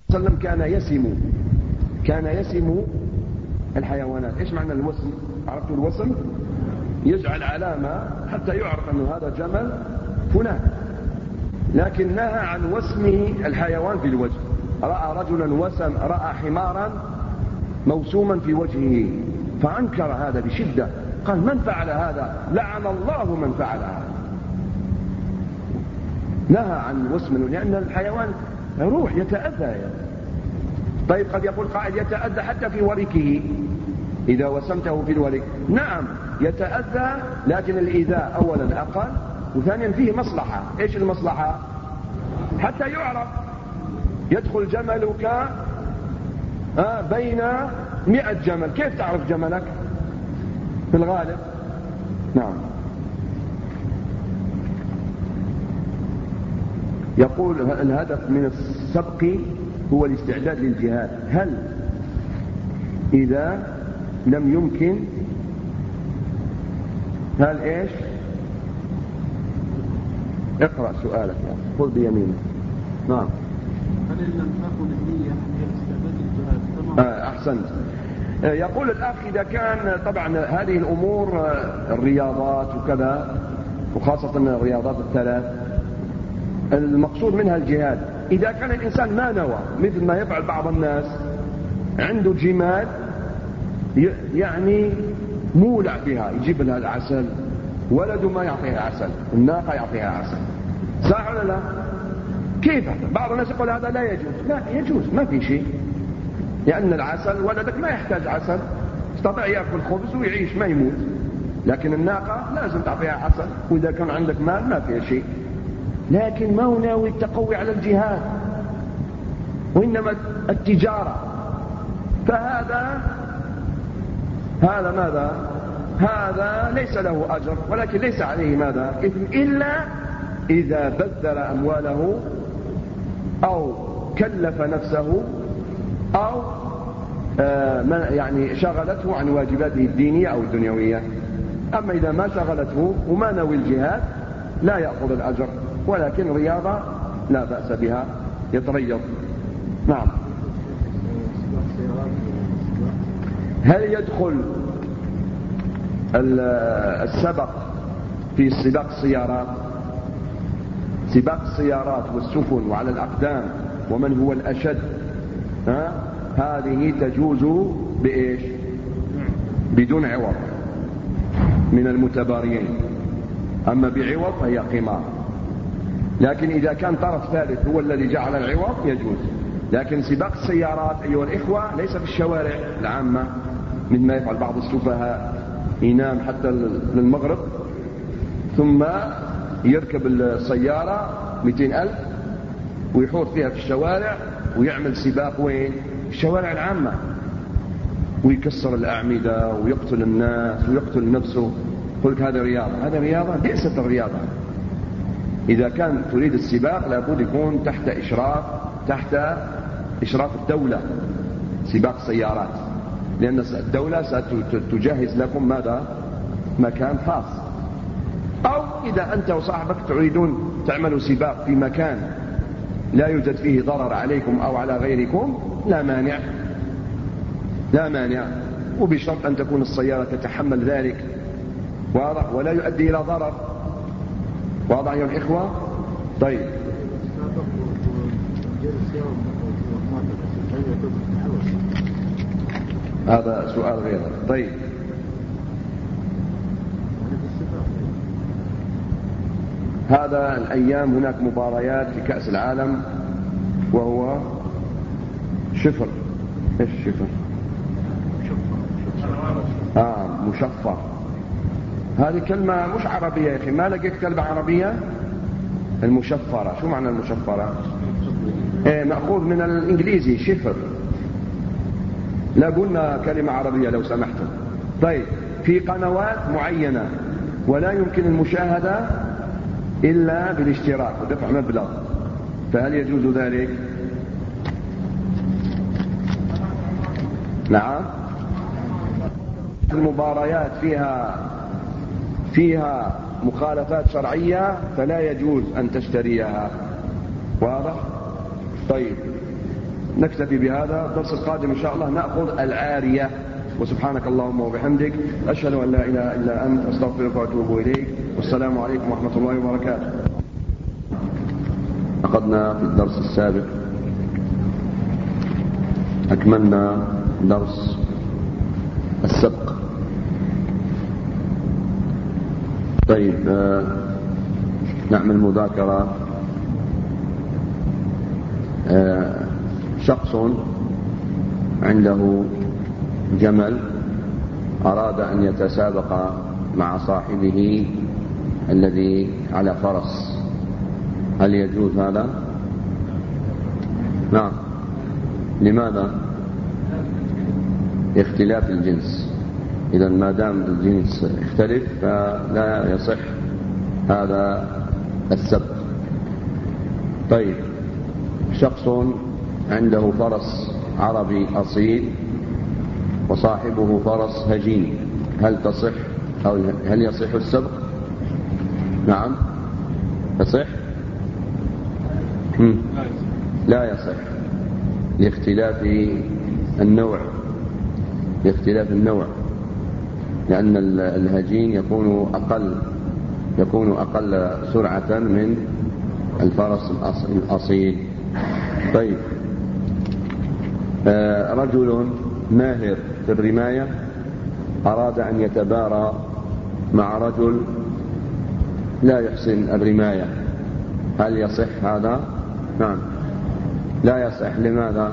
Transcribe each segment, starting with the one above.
صلى الله عليه وسلم كان يسم الحيوانات. إيش معنى الوسم؟ عرفتوا الوسم؟ يجعل علامة حتى يعرف أنه هذا جمل فلان، لكن نهى عن وسمه الحيوان في الوجه. رأى رجلا رأى حمارا موسوما في وجهه فأنكر هذا بشدة، قال من فعل هذا؟ لعن الله من فعل هذا. نهى عن وسم، لأن الحيوان روح يتأذى يعني. طيب قد يقول قائل يتأذى حتى في وركه إذا وسمته في الورك. نعم يتأذى، لكن الإيذاء أولا أقل، وثانيا فيه مصلحة. إيش المصلحة؟ حتى يعرف. يدخل جملك بين 100 جمل، كيف تعرف جملك في الغالب؟ نعم. يقول الهدف من السبق هو الاستعداد للجهاد. هل إذا لم يمكن هل إيش؟ اقرأ سؤالك يعني. خذ بيمينك. نعم. هل لم تكن النية هي استعداد الجهاد؟ أحسنت. يقول الأخ إذا كان طبعا هذه الأمور الرياضات وكذا، وخاصة الرياضات الثلاث المقصود منها الجهاد، إذا كان الإنسان ما نوى مثل ما يفعل بعض الناس، عنده جمال يعني مولع بها، يجيب لها العسل، ولده ما يعطيها عسل، الناقة يعطيها عسل، صح ولا لا؟ كيف؟ بعض الناس يقول هذا لا يجوز. لا يجوز، ما في شيء، لأن العسل ولدك ما يحتاج عسل، يستطيع يأكل خبز ويعيش ما يموت، لكن الناقة لازم تعطيها عسل، وإذا كان عندك مال ما فيها شيء. لكن ما هو ناوي التقوي على الجهاد، وإنما التجارة، فهذا ماذا؟ هذا ليس له أجر، ولكن ليس عليه ماذا؟ إثم، إلا إذا بذل أمواله أو كلف نفسه أو يعني شغلته عن واجباته الدينية أو الدنيوية. أما إذا ما شغلته وما نوي الجهاد لا يأخذ الأجر، ولكن رياضة لا بأس بها، يتريض. نعم. هل يدخل السبق في سباق السيارات؟ سباق السيارات والسفن وعلى الأقدام ومن هو الأشد، هذه تجوز بإيش؟ بدون عوض من المتباريين، أما بعوض فهي قمار. لكن إذا كان طرف ثالث هو الذي جعل العوض يجوز. لكن سباق السيارات أيها الإخوة ليس في الشوارع العامة مثل ما يفعل بعض السفهاء، ينام حتى للمغرب ثم يركب السيارة 200,000 ويحوط فيها في الشوارع ويعمل سباق وين؟ في الشوارع العامة، ويكسر الأعمدة ويقتل الناس ويقتل نفسه. قل لك هذا رياضة؟ هذا رياضة؟ بئست الرياضة. إذا كان تريد السباق لابد يكون تحت إشراف الدولة، سباق سيارات، لأن الدولة ستجهز لكم ماذا؟ مكان خاص. أو إذا أنت وصاحبك تريدون تعملوا سباق في مكان لا يوجد فيه ضرر عليكم أو على غيركم، لا مانع، وبشرط أن تكون السيارة تتحمل ذلك، واضح، ولا يؤدي إلى ضرر. واضح يا الإخوة؟ طيب. هذا سؤال غير. طيب. هذا الأيام هناك مباريات في كأس العالم وهو شفر. إيش شفر؟ مشفر. هذه كلمة مش عربية يا أخي، ما لقيت كلمة عربية. المشفرة، شو معنى المشفرة؟ مأخوذ من الإنجليزي شفر. لا قلنا كلمة عربية لو سمحتم. طيب، في قنوات معينة ولا يمكن المشاهدة إلا بالاشتراك ودفع مبلغ، فهل يجوز ذلك؟ نعم. المباريات فيها مخالفات شرعية فلا يجوز أن تشتريها. واضح؟ طيب. نكتفي بهذا. الدرس القادم إن شاء الله نأخذ العارية. وسبحانك اللهم وبحمدك أشهد أن لا إله إلا أنت أستغفرك وأتوب إليك. والسلام عليكم ورحمة الله وبركاته. أخذنا في الدرس السابق، أكملنا درس السبق. طيب نعمل مذاكرة. شخص عنده جمل أراد أن يتسابق مع صاحبه الذي على فرس، هل يجوز هذا؟ نعم. لماذا؟ اختلاف الجنس. إذا ما دام الجنس اختلف فلا يصح هذا السبق. طيب شخص عنده فرس عربي أصيل وصاحبه فرس هجين، هل تصح أو هل يصح السبق؟ نعم يصح. لا يصح لاختلاف النوع، لأن الهجين يكون أقل سرعة من الفرس الأصيل. طيب رجل ماهر في الرماية أراد أن يتبارى مع رجل لا يحسن الرماية، هل يصح هذا؟ نعم لا يصح. لماذا؟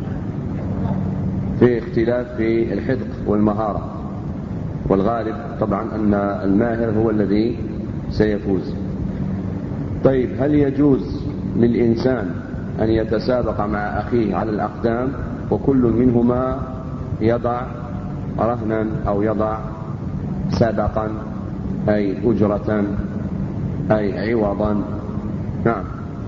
في اختلاف في الحذق والمهارة، والغالب طبعا أن الماهر هو الذي سيفوز. طيب هل يجوز للإنسان أن يتسابق مع أخيه على الأقدام وكل منهما يضع رهنا أو يضع سبقا أي أجرة أي عوضا؟ نعم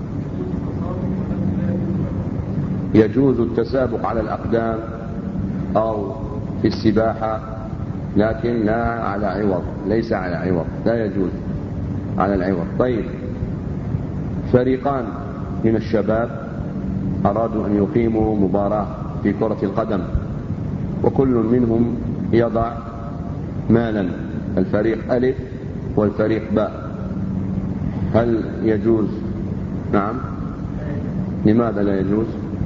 يجوز التسابق على الأقدام أو في السباحة، لكن لا على عوض، ليس على عوض، لا يجوز على العوض. طيب فريقان من الشباب أرادوا أن يقيموا مباراة في كرة القدم وكل منهم يضع مالا، الفريق ألف والفريق باء، هل يجوز؟ نعم. لماذا لا يجوز؟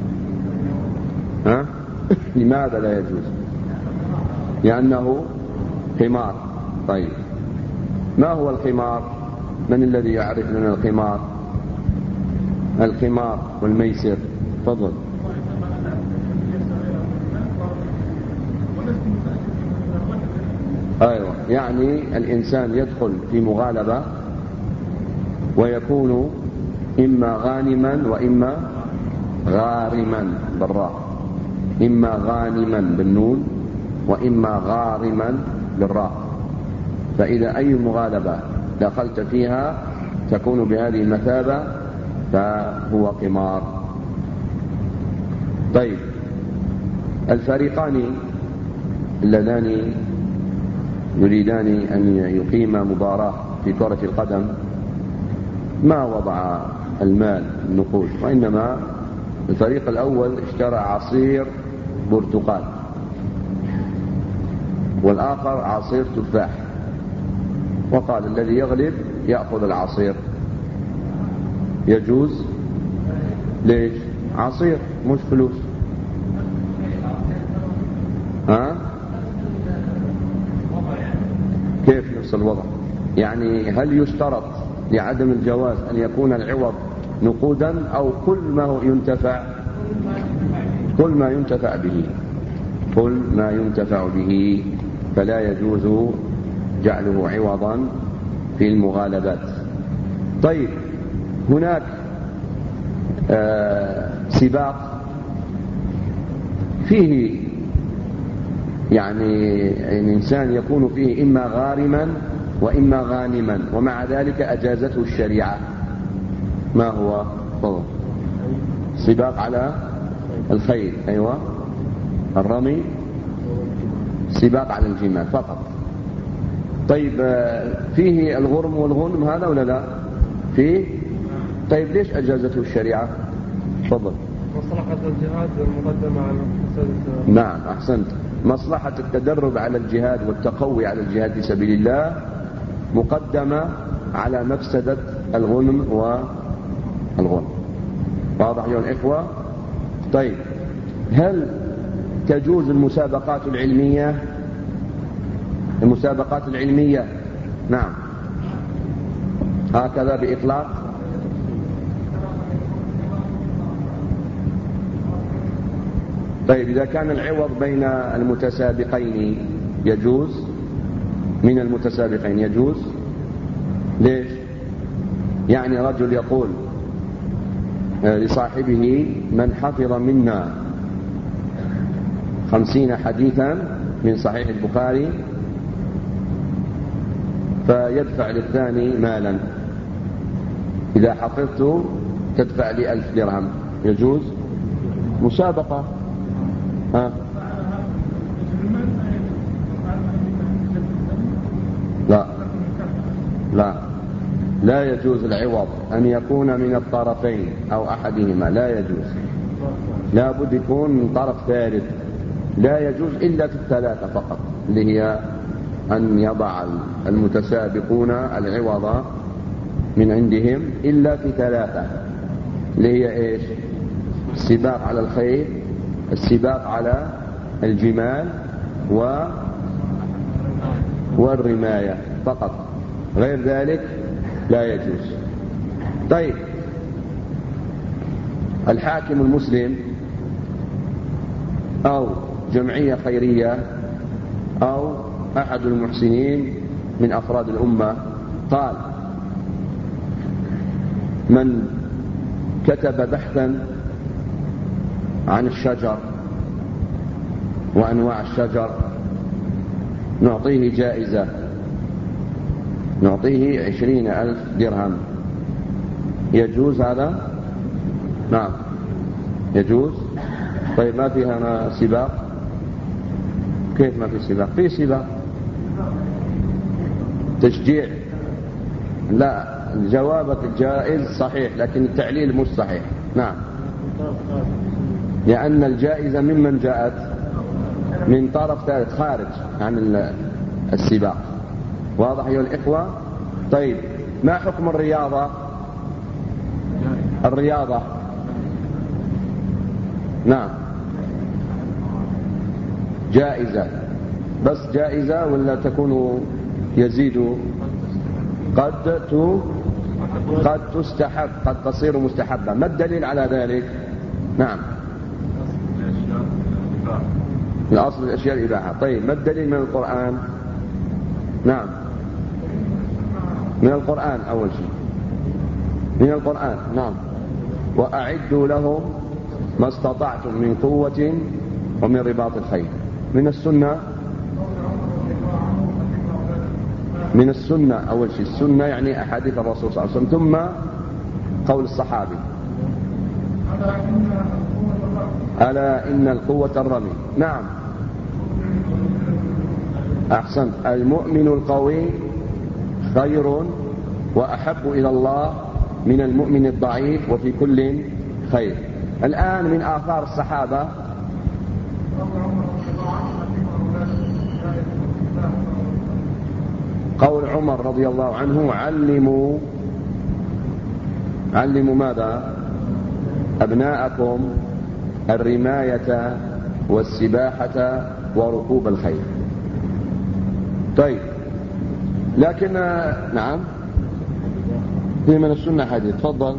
لماذا لا يجوز؟ لأنه قمار. طيب ما هو القمار؟ من الذي يعرف لنا القمار؟ القمار والميسر. تفضل. أيوة، يعني الإنسان يدخل في مغالبة ويكون إما غانما وإما غارما بالراء، إما غانما بالنون وإما غارما بالراء. فإذا أي مغالبة دخلت فيها تكون بهذه المثابة فهو قمار. طيب الفريقان اللذان يريدان أن يقيما مباراة في كرة القدم ما وضع المال النقود، وإنما الفريق الأول اشترى عصير برتقال والآخر عصير تفاح، وقال الذي يغلب يأخذ العصير. يجوز؟ ليش؟ عصير مش فلوس. كيف نفس الوضع؟ يعني هل يشترط لعدم الجواز أن يكون العوض نقودا أو كل ما ينتفع؟ كل ما ينتفع به، كل ما ينتفع به، فلا يجوز جعله عوضا في المغالبات. طيب هناك سباق فيه يعني الإنسان يكون فيه إما غارما وإما غانما، ومع ذلك أجازته الشريعة. ما هو؟ طبعا سباق على الخيل، أيوة، الرمي، سباق على الجمال فقط. طيب فيه الغرم والغنم هذا ولا لا؟ فيه. طيب ليش أجازته الشريعة؟ تفضل. مصلحة الجهاد مقدمة على مفسدة الجهاد. نعم أحسنت. مصلحة التدرب على الجهاد والتقوي على الجهاد في سبيل الله مقدمة على مفسدة الغنم والغنم. واضح أيها الإخوة؟ طيب، هل تجوز المسابقات العلمية؟ المسابقات العلمية نعم هكذا بإطلاق؟ طيب، إذا كان العوض بين المتسابقين يجوز؟ من المتسابقين يجوز؟ ليش؟ يعني رجل يقول لصاحبه: من حفظ منا 50 حديثا من صحيح البخاري فيدفع للثاني مالا، إذا حفظت تدفع لي 1000 درهم. يجوز؟ مسابقة. لا يجوز العوض أن يكون من الطرفين أو أحدهما، لا يجوز، لا بد يكون من طرف ثالث. لا يجوز إلا في الثلاثة فقط، اللي هي أن يضع المتسابقون العوض من عندهم إلا في ثلاثة، اللي هي إيش؟ السباق على الخيل، السباق على الجمال، والرماية فقط، غير ذلك لا يجوز. طيب، الحاكم المسلم أو جمعية خيرية أو أحد المحسنين من أفراد الأمة قال: من كتب بحثا عن الشجر وأنواع الشجر نعطيه جائزة، نعطيه 20,000 درهم. يجوز هذا؟ نعم يجوز. طيب، ما فيها سباق؟ كيف ما في سباق؟ في سباق، تشجيع. لا، جوابك جائز صحيح، لكن التعليل مش صحيح. نعم، لأن الجائزة ممن جاءت؟ من طرف ثالث خارج عن السباق. واضح أيها الإخوة؟ طيب، ما حكم الرياضة؟ الرياضة نعم جائزة، بس جائزة ولا تكون يزيد؟ قد تستحب، قد تصير مستحبة. ما الدليل على ذلك؟ نعم، الأصل الأشياء الإباحة. طيب، ما الدليل من القرآن؟ نعم، من القرآن أول شيء، من القرآن. نعم، وأعدوا لهم ما استطعتم من قوة ومن رباط الخيل. من السنة، من السنة أول شيء، السنة يعني أحاديث الرسول صلى الله عليه وسلم، ثم قول الصحابي: ألا إن القوة الرمي. نعم أحسنت. المؤمن القوي خير وأحب إلى الله من المؤمن الضعيف، وفي كل خير. الآن من آثار الصحابة قول عمر رضي الله عنه: علموا ماذا؟ أبناءكم الرماية والسباحة وركوب الخيل. طيب، لكن نعم في من السنة حديث. تفضل.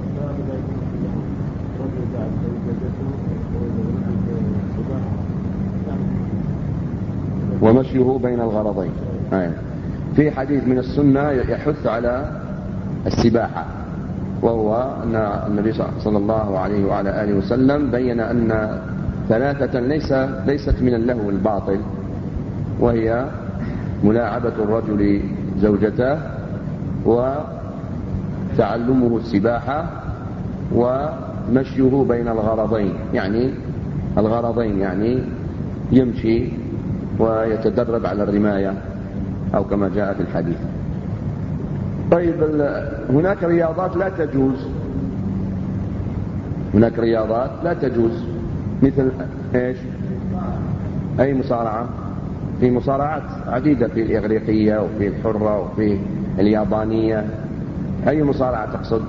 ومشيه بين الغرضين. في حديث من السنة يحث على السباحة، وهو أن النبي صلى الله عليه وعلى آله وسلم بين أن ثلاثة ليست من اللهو الباطل، وهي ملاعبة الرجل زوجته، وتعلمه السباحة، ومشيه بين الغرضين. يعني الغرضين يعني يمشي ويتدرب على الرماية أو كما جاء في الحديث. طيب، هناك رياضات لا تجوز، هناك رياضات لا تجوز، مثل إيش؟ أي مصارعة؟ في مصارعات عديدة، في الإغريقية وفي الحرة وفي اليابانية. أي مصارعة تقصد؟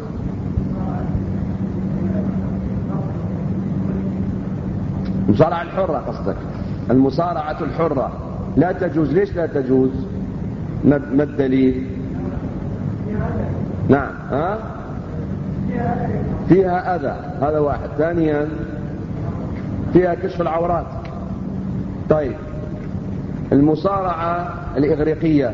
المصارعة الحرة قصدك؟ المصارعة الحرة لا تجوز. ليش لا تجوز؟ ما الدليل؟ نعم، فيها أذى، هذا واحد. ثانيا فيها كشف العورات. طيب المصارعة الإغريقية،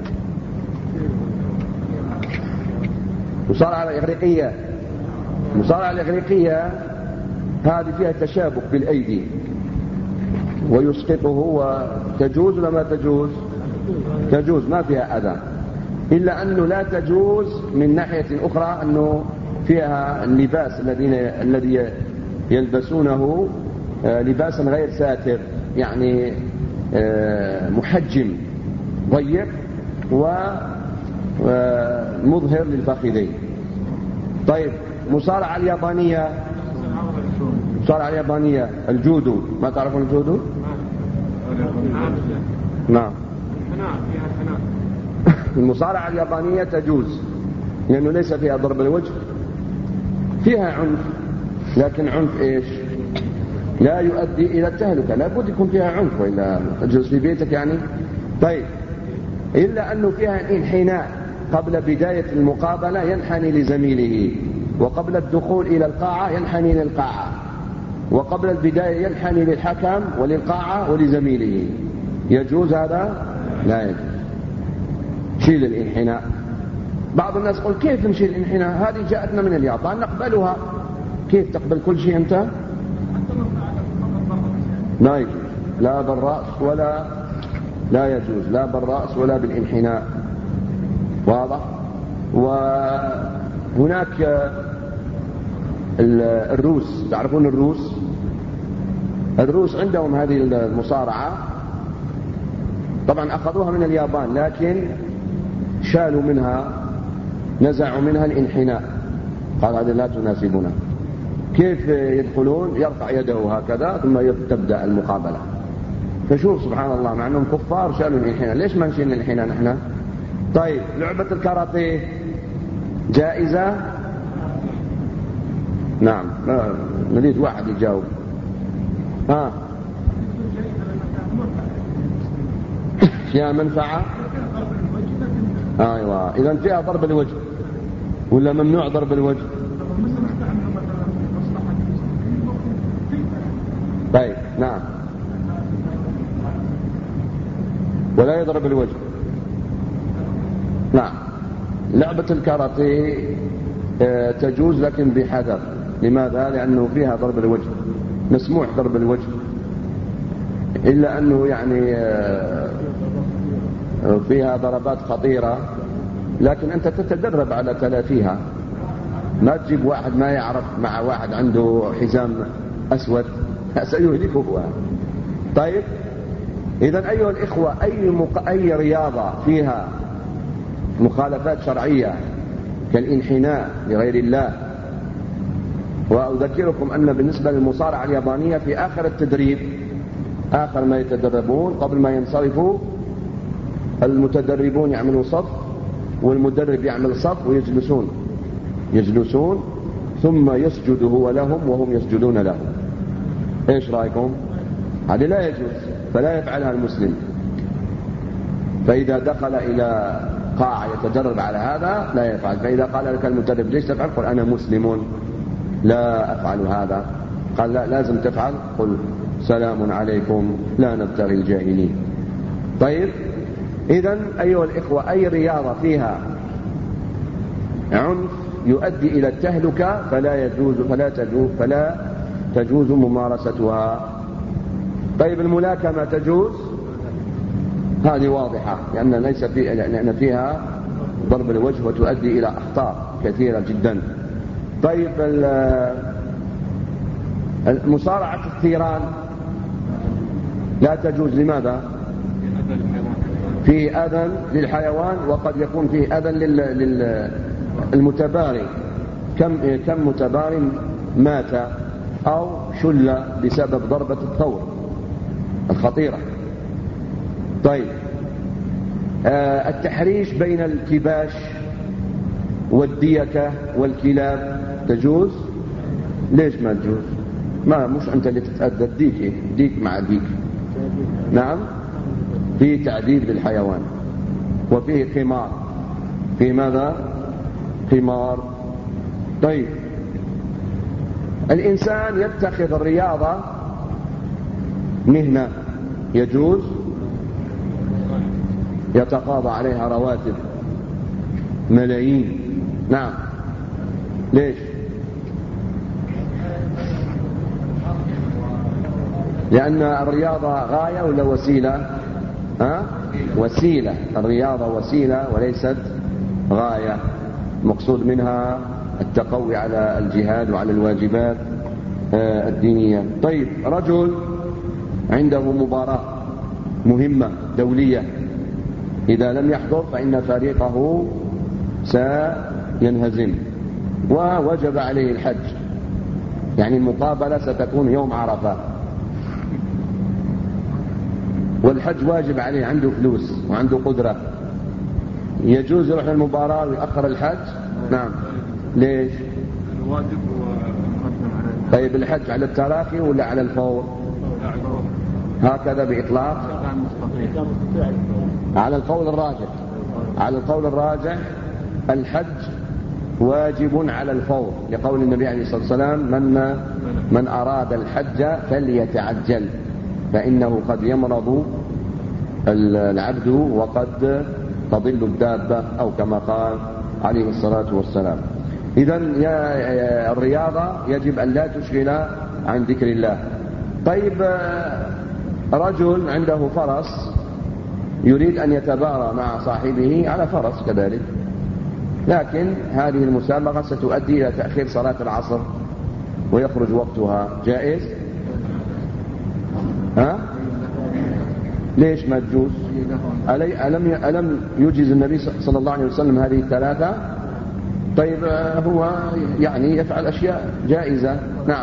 المصارعة الإغريقية هذه فيها تشابك بالأيدي ويسقطه، وتجوز ولا ما تجوز؟ تجوز، ما فيها أذى، إلا أنه لا تجوز من ناحية أخرى، أنه فيها اللباس الذي يلبسونه لباسا غير ساتر، يعني محجم ضيق ومظهر للفخذين. طيب المصارعة اليابانية، الجودو، ما تعرفون الجودو؟ نعم. المصارعة اليابانية تجوز، لأنه ليس فيها ضرب الوجه، فيها عنف، لكن عنف إيش؟ لا يؤدي إلى التهلكة، لا بد يكون فيها عنف، وإلا تجلس في بيتك يعني. طيب إلا أنه فيها انحناء، قبل بداية المقابلة ينحني لزميله، وقبل الدخول إلى القاعة ينحني للقاعة، وقبل البداية ينحني للحكم وللقاعة ولزميله. يجوز هذا؟ لا يجوز. شيل الانحناء. بعض الناس يقول كيف نشيل الانحناء؟ هذه جاءتنا من اليابان نقبلها. كيف تقبل كل شيء أنت؟ لا يجوز، لا بالرأس ولا، لا يجوز لا بالرأس ولا بالانحناء. واضح؟ وهناك الروس، تعرفون الروس عندهم هذه المصارعة، طبعا أخذوها من اليابان، لكن شالوا منها، نزعوا منها الانحناء، قال هذا لا تناسبنا. كيف يدخلون؟ يرفع يده هكذا ثم تبدأ المقابلة. فشوف سبحان الله، مع أنهم كفار شالوا الانحناء، ليش ما نشيل الانحناء نحن؟ طيب لعبة الكاراتيه جائزة؟ نعم، نريد واحد يجاوب. فيها منفعة؟ أيوة، إذن فيها ضرب الوجه ولا ممنوع ضرب الوجه؟ طيب نعم، ولا يضرب الوجه. نعم، لعبة الكاراتيه تجوز لكن بحذر. لماذا؟ لأنه فيها ضرب الوجه، مسموح ضرب الوجه، إلا أنه يعني فيها ضربات خطيرة، لكن أنت تتدرب على تلافيها. ما تجيب واحد ما يعرف مع واحد عنده حزام أسود، سيهلكه. طيب إذن أيها الإخوة، أي رياضة فيها مخالفات شرعية كالانحناء لغير الله. وأذكركم أن بالنسبة للمصارعة اليابانية في آخر التدريب، آخر ما يتدربون قبل ما ينصرفوا، المتدربون يعملوا صف والمدرب يعمل صف ويجلسون ثم يسجد هو لهم وهم يسجدون له. ايش رأيكم؟ هذه لا يجوز، فلا يفعلها المسلم. فإذا دخل إلى قاعة يتدرب على هذا لا يفعل. فإذا قال لك المدرب ليش تفعل؟ قل أنا مسلم لا أفعل هذا. قال لا، لازم تفعل. قل سلام عليكم لا نبتغي الجاهلين. طيب إذن أيها الإخوة، أي رياضة فيها عنف يؤدي إلى التهلكة فلا تجوز ممارستها. طيب الملاكمة تجوز؟ هذه واضحة، لأن فيها ضرب الوجه وتؤدي إلى أخطار كثيرة جدا. طيب مصارعة الثيران لا تجوز. لماذا؟ فيه أذى للحيوان، وقد يكون فيه أذى للمتباري. كم متبار مات أو شل بسبب ضربة الثور الخطيرة. طيب التحريش بين الكباش والديكة والكلاب تجوز؟ ليش ما تجوز؟ ما مش أنت اللي تتأدى الديك، ديك مع ديك. نعم، فيه تعذيب للحيوان وفيه قمار. في ماذا؟ قمار. طيب الإنسان يتخذ الرياضة مهنة يجوز؟ يتقاضى عليها رواتب ملايين. نعم، ليش؟ لأن الرياضة غاية ولا وسيلة؟ وسيلة. الرياضة وسيلة وليست غاية. المقصود منها التقوي على الجهاد وعلى الواجبات الدينية. طيب رجل عنده مباراة مهمة دولية، إذا لم يحضر فإن فريقه سينهزم ووجب عليه الحج، يعني المقابلة ستكون يوم عرفة والحج واجب عليه، عنده فلوس وعنده قدرة، يجوز يروح للمباراة ويأخر الحج؟ نعم. ليش؟ الواجب ومقدم على. طيب الحج على التراخي ولا على الفور؟ هكذا بإطلاق؟ على القول الراجح. على القول الراجح الحج واجب على الفور، لقول النبي عليه الصلاة والسلام: من أراد الحج فليتعجل فإنه قد يمرض العبد وقد تضل الدابة، أو كما قال عليه الصلاة والسلام. إذن الرياضة يجب أن لا تشغل عن ذكر الله. طيب رجل عنده فرس يريد أن يتبارى مع صاحبه على فرس كذلك، لكن هذه المسابقة ستؤدي إلى تأخير صلاة العصر ويخرج وقتها، جائز؟ ليش ما تجوز؟ ألم يجيز النبي صلى الله عليه وسلم هذه الثلاثة؟ طيب هو يعني يفعل أشياء جائزة. نعم.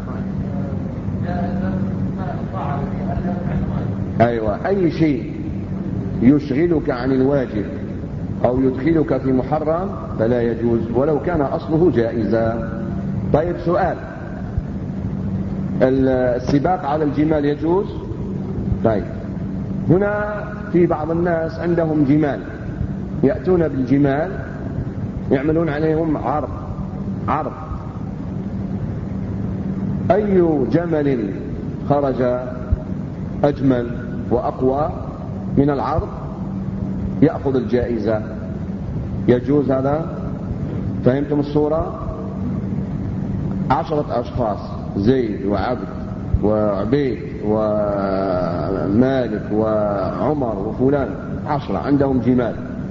أيوة، أي شيء يشغلك عن الواجب أو يدخلك في محرم فلا يجوز ولو كان أصله جائزا. طيب سؤال، السباق على الجمال يجوز؟ طيب هنا في بعض الناس عندهم جمال، يأتون بالجمال يعملون عليهم عرض. أي جمل خرج أجمل وأقوى من العرض يأخذ الجائزة. يجوز هذا؟ فهمتم الصورة؟ 10 أشخاص، زيد وعبد وعبيد ومالك وعمر وفلان، 10 عندهم جمال،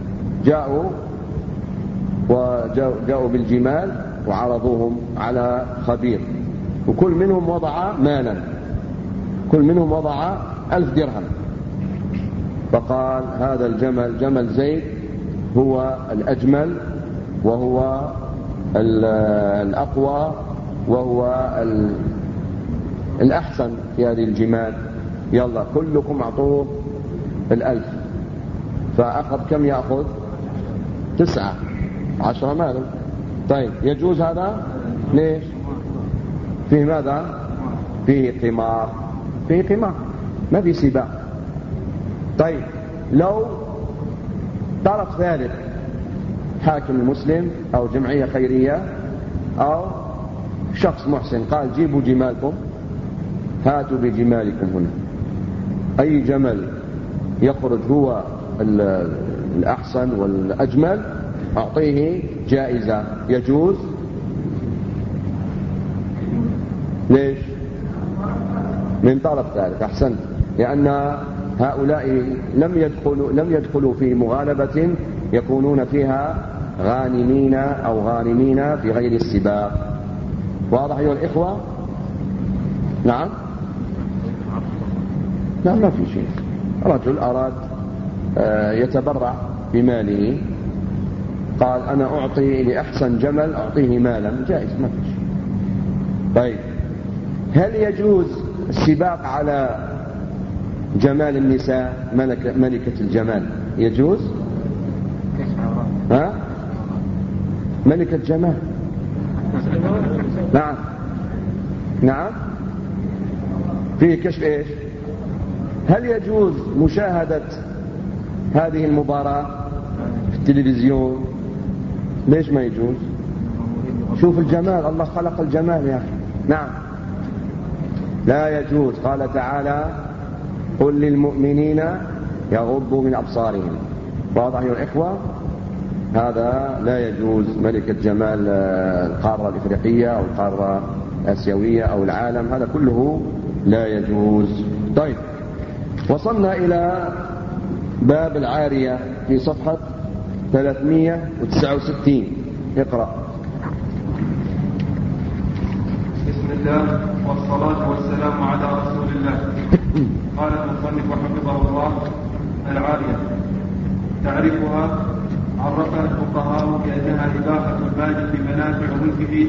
جاءوا بالجمال وعرضوهم على خبير، وكل منهم وضع مالا، كل منهم وضع 1000 درهم، فقال هذا الجمل جمل زيد هو الأجمل وهو الأقوى وهو الأحسن في هذه الجمال، يلا كلكم أعطوه 1000. فأخذ كم يأخذ؟ 9، 10 مالا. طيب يجوز هذا؟ ليش؟ فيه ماذا؟ فيه قمار، فيه قمار، ما في سباق. طيب لو طرف ثالث، حاكم مسلم أو جمعية خيرية أو شخص محسن، قال جيبوا جمالكم، هاتوا بجمالكم هنا، أي جمل يخرج هو الأحسن والأجمل أعطيه جائزة، يجوز؟ ليش؟ من طرف ثالث. أحسنت، لأن هؤلاء لم يدخلوا في مغالبة يكونون فيها غانمين أو غانمين في غير السباق. واضح أيها الإخوة؟ نعم؟ لا، ما في شيء. رجل أراد يتبرع بماله، قال أنا أعطي لأحسن جمل أعطيه مالا، جائز، ما في شيء. طيب، هل يجوز السباق على جمال النساء، ملكة الجمال يجوز؟ ها؟ ملكة جمال. نعم نعم، فيه كشف ايش؟ هل يجوز مشاهدة هذه المباراة في التلفزيون؟ ليش ما يجوز؟ شوف الجمال، الله خلق الجمال يا أخي. نعم لا يجوز. قال تعالى قل للمؤمنين يغضوا من أبصارهم. واضح يا الإخوة؟ هذا لا يجوز. ملكة جمال القارة الإفريقية أو القارة الآسيوية أو العالم، هذا كله لا يجوز. طيب، وصلنا إلى باب العارية في صفحة 369. اقرأ. بسم الله والصلاة والسلام على رسول الله. قال المصنف حفظه الله: العارية تعرفها عرفها الفقهاء بأنها إباحة المال بمنافع ملكه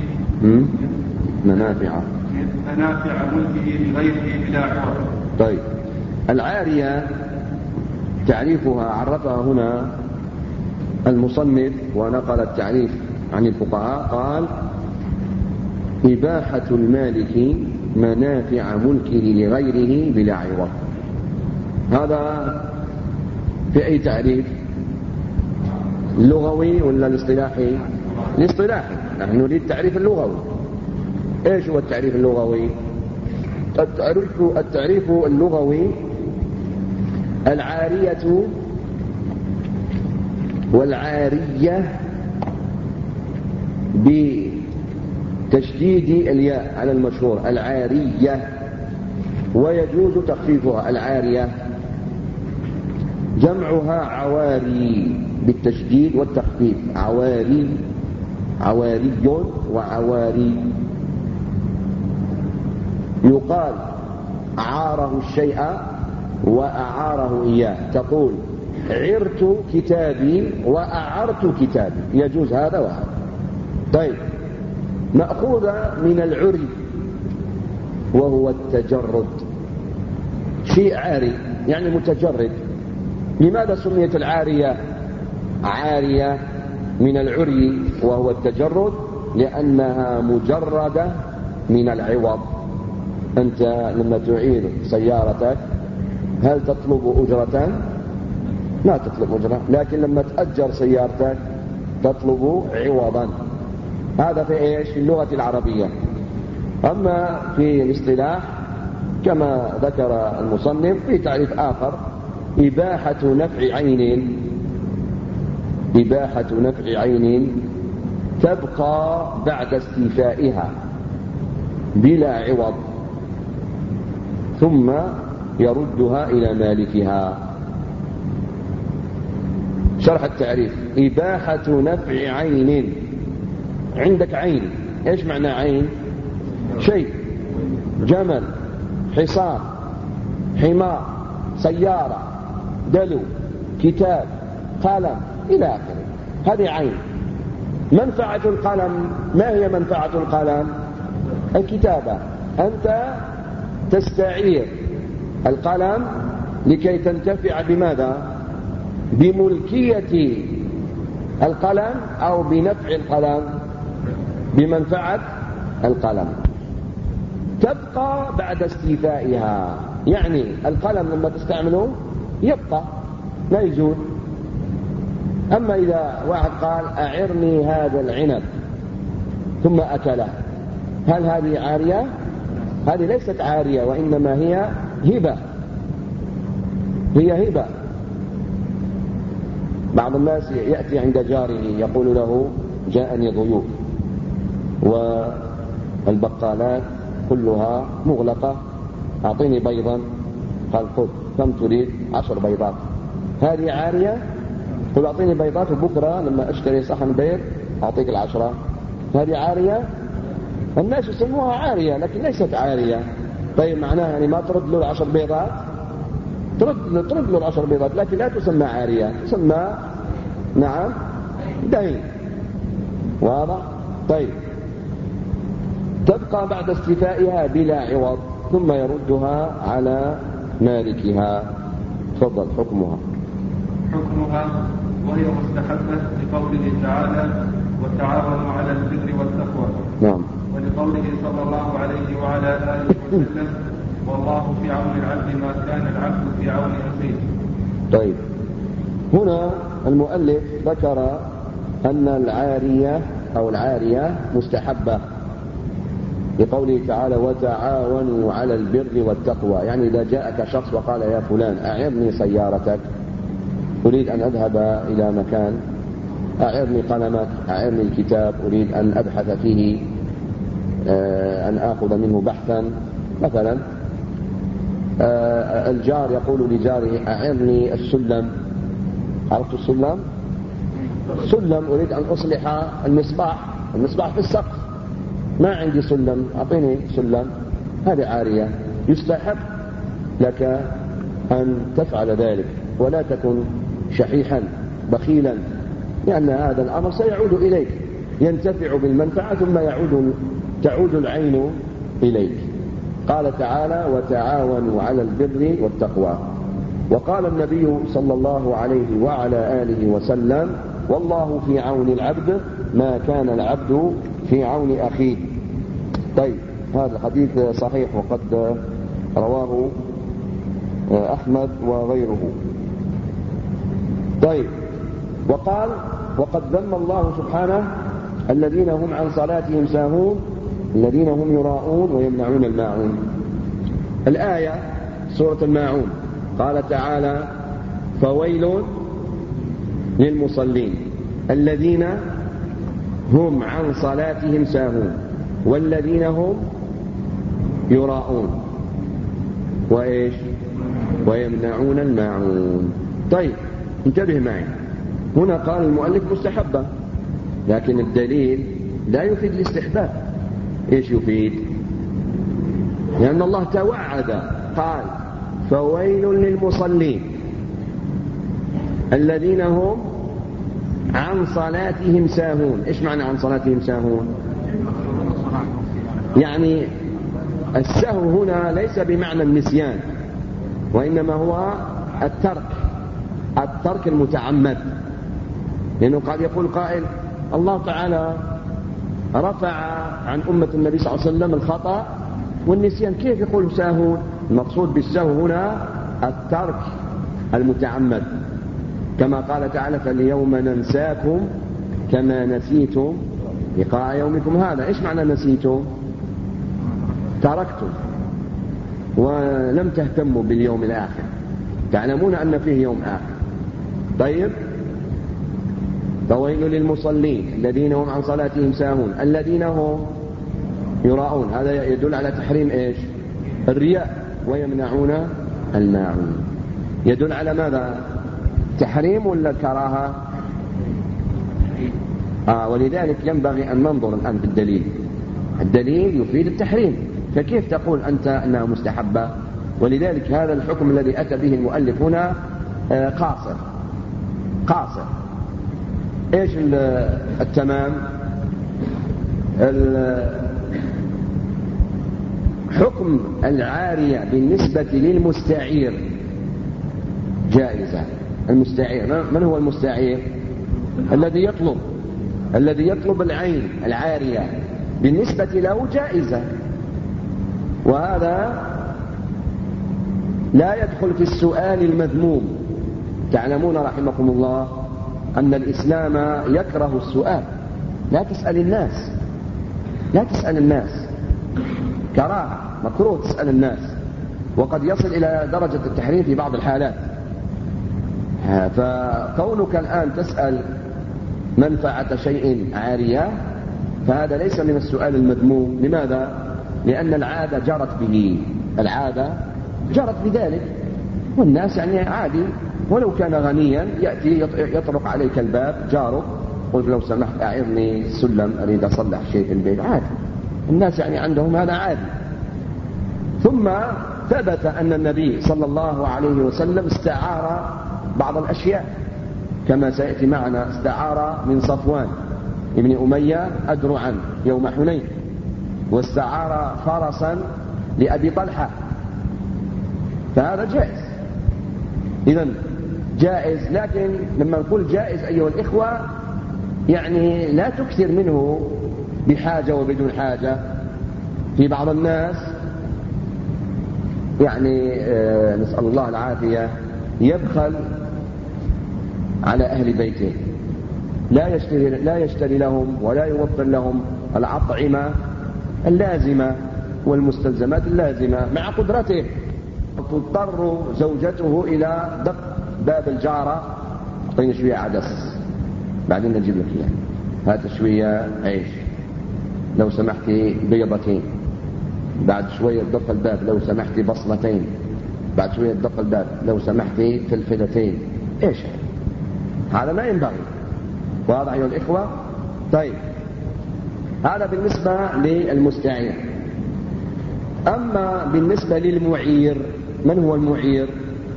منافع ملكه لغيره بلا عوض. طيب، العارية تعريفها عرفها هنا المصنف ونقل التعريف عن الفقهاء. قال: إباحة المالك منافع ملكه لغيره بلا عوض. هذا في أي تعريف؟ اللغوي ولا الاصطلاحي؟ الاصطلاحي. نحن نريد التعريف اللغوي. ايش هو التعريف اللغوي؟ التعريف اللغوي: العارية والعارية بتشديد الياء على المشهور، العارية، ويجوز تخفيفها العارية. جمعها عواري بالتشديد والتخفيف، عواري، عواري وعواري. يقال عاره الشيء وأعاره إياه. تقول عرت كتابي وأعرت كتابي، يجوز هذا وهذا. طيب، مأخوذة من العري وهو التجرد، شيء عاري يعني متجرد. لماذا سميت العارية عارية؟ من العري وهو التجرد، لأنها مجردة من العوض. أنت لما تعير سيارتك هل تطلب أجرة؟ لا تطلب أجرة، لكن لما تأجر سيارتك تطلب عوضا. هذا في إيش؟ في اللغة العربية. أما في الاصطلاح كما ذكر المصنف في تعريف آخر: إباحة نفع عين، إباحة نفع عين تبقى بعد استيفائها بلا عوض ثم يردها إلى مالكها. شرح التعريف: إباحة نفع عين. عندك عين، إيش معنى عين؟ شيء، جمل، حصان، حمار، سيارة، دلو، كتاب، قلم، إلى آخره. هذه عين. منفعة القلم، ما هي منفعة القلم؟ الكتابة. أنت تستعير القلم لكي تنتفع بماذا؟ بملكية القلم أو بنفع القلم؟ بمنفعة القلم. تبقى بعد استيفائها، يعني القلم لما تستعمله يبقى لا يزول. أما إذا واحد قال أعرني هذا العنب ثم أكله، هل هذه عارية؟ هذه ليست عارية، وإنما هي هبة. هي هبة. بعض الناس يأتي عند جاره يقول له جاءني ضيوف والبقالات كلها مغلقة، أعطيني بيضا. قال خذ، كم تريد؟ 10 بيضات. هذه عارية؟ قل أعطيني بيضات وبكرة لما أشتري صحن بيض أعطيك 10. هذه عارية؟ الناس يسموها عارية لكن ليست عارية. طيب، معناها يعني ما ترد له 10 بيضات؟ ترد له 10 بيضات، لكن لا تسمى عارية، تسمى نعم دين. واضح؟ طيب، تبقى بعد استيفائها بلا عوض ثم يردها على مالكها. تفضل. حكمها وهي مستحبة لقوله تعالى وتعاونوا على البر والتقوى. نعم. ولقوله صلى الله عليه وعلى آله وسلم والله في عون العبد ما كان العبد في عون أخيه. طيب، هنا المؤلف ذكر أن العارية مستحبة لقوله تعالى وتعاونوا على البر والتقوى. يعني إذا جاءك شخص وقال يا فلان أعرني سيارتك، أريد أن أذهب إلى مكان، أعرني قلمك، أعرني الكتاب، أريد أن أبحث فيه، أن آخذ منه بحثا مثلا. الجار يقول لجاره أعرني السلم، عرفت السلم؟ سلم، أريد أن أصلح المصباح في السقف، ما عندي سلم، أعطيني سلم. هذه عارية. يستحب لك أن تفعل ذلك ولا تكن شحيحا بخيلا، لأن هذا الأمر سيعود إليك، ينتفع بالمنفعة ثم تعود العين إليك. قال تعالى وتعاونوا على البر والتقوى. وقال النبي صلى الله عليه وعلى آله وسلم والله في عون العبد ما كان العبد في عون أخيه. طيب، هذا الحديث صحيح وقد رواه أحمد وغيره. طيب، وقال وقد ذم الله سبحانه الذين هم عن صلاتهم ساهون الذين هم يراءون ويمنعون الماعون. الآية سورة الماعون قال تعالى فويل للمصلين الذين هم عن صلاتهم ساهون والذين هم يراءون وإيش ويمنعون الماعون. طيب، انتبه معي، هنا قال المؤلف مستحبة، لكن الدليل لا يفيد الاستحباب. ايش يفيد؟ لأن الله توعد قال فويل للمصلين الذين هم عن صلاتهم ساهون. ايش معنى عن صلاتهم ساهون؟ يعني السهو هنا ليس بمعنى النسيان، وإنما هو الترك المتعمد. لأنه قد يقول قائل الله تعالى رفع عن أمة النبي صلى الله عليه وسلم الخطأ والنسيان، كيف يقول ساهون؟ المقصود بالسهو هنا الترك المتعمد، كما قال تعالى فاليوم ننساكم كما نسيتم لقاء يومكم هذا. ايش معنى نسيتم؟ تركتم ولم تهتموا باليوم الآخر، تعلمون أن فيه يوم آخر. طيب، فويل للمصلين الذين هم عن صلاتهم ساهون الذين هم يراءون. هذا يدل على تحريم ايش؟ الرياء. ويمنعون الماعون يدل على ماذا؟ تحريم ولا الكراهة؟ ولذلك ينبغي أن ننظر الآن في الدليل. الدليل يفيد التحريم، فكيف تقول أنت أنها مستحبة؟ ولذلك هذا الحكم الذي أتى به المؤلف هنا قاصر. ايش التمام؟ حكم العارية بالنسبة للمستعير جائزة. المستعير من هو المستعير؟ الذي يطلب العين العارية، بالنسبة له جائزة، وهذا لا يدخل في السؤال المذموم. تعلمون رحمكم الله أن الإسلام يكره السؤال. لا تسأل الناس، كراهة، مكروه تسأل الناس، وقد يصل إلى درجة التحريم في بعض الحالات. فكونك الآن تسأل منفعة شيء عارية فهذا ليس من السؤال المذموم. لماذا؟ لأن العادة جرت بذلك، والناس يعني عادي، ولو كان غنيا يأتي يطرق عليك الباب جارك قل لو سمحت أعرني السلم أريد أصلح شيء في البيت، عادي، الناس يعني عندهم هذا عادي. ثم ثبت أن النبي صلى الله عليه وسلم استعار بعض الأشياء كما سيأتي معنا. استعار من صفوان ابن أمية أدرعا يوم حنين، واستعار فرسا لأبي طلحة، فهذا جائز. إذن جائز، لكن لما نقول جائز أيها الإخوة يعني لا تكثر منه بحاجة وبدون حاجة. في بعض الناس يعني نسأل الله العافية يبخل على أهل بيته، لا يشتري لهم ولا يوفر لهم الأطعمة اللازمة والمستلزمات اللازمة مع قدرته، تضطر زوجته إلى دق باب الجارة: أعطيني شوية عدس بعدين نجيب لك إياه، هات شوية عيش، لو سمحتي بيضتين، بعد شوية دق الباب لو سمحتي بصلتين، بعد شوية دق الباب لو سمحتي فلفلتين. إيش هذا؟ ما ينبغي. واضح أيها الإخوة؟ طيب، هذا بالنسبة للمستعير. أما بالنسبة للمعير، من هو المعير؟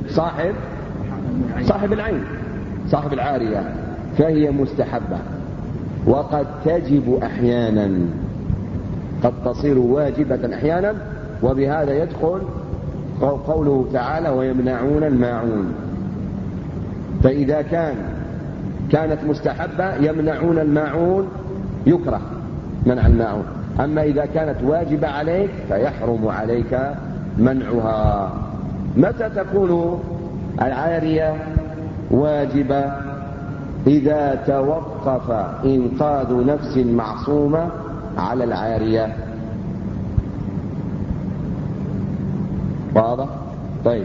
صاحب العين، صاحب العارية، فهي مستحبة وقد تجب أحيانا، قد تصير واجبة أحيانا، وبهذا يدخل قوله تعالى: ويمنعون الماعون. فإذا كانت مستحبة يمنعون الماعون يكره منع الماعون. أما إذا كانت واجبة عليك فيحرم عليك منعها. متى تكون العارية واجبة؟ إذا توقف إنقاذ نفس معصومة على العارية. واضح؟ طيب،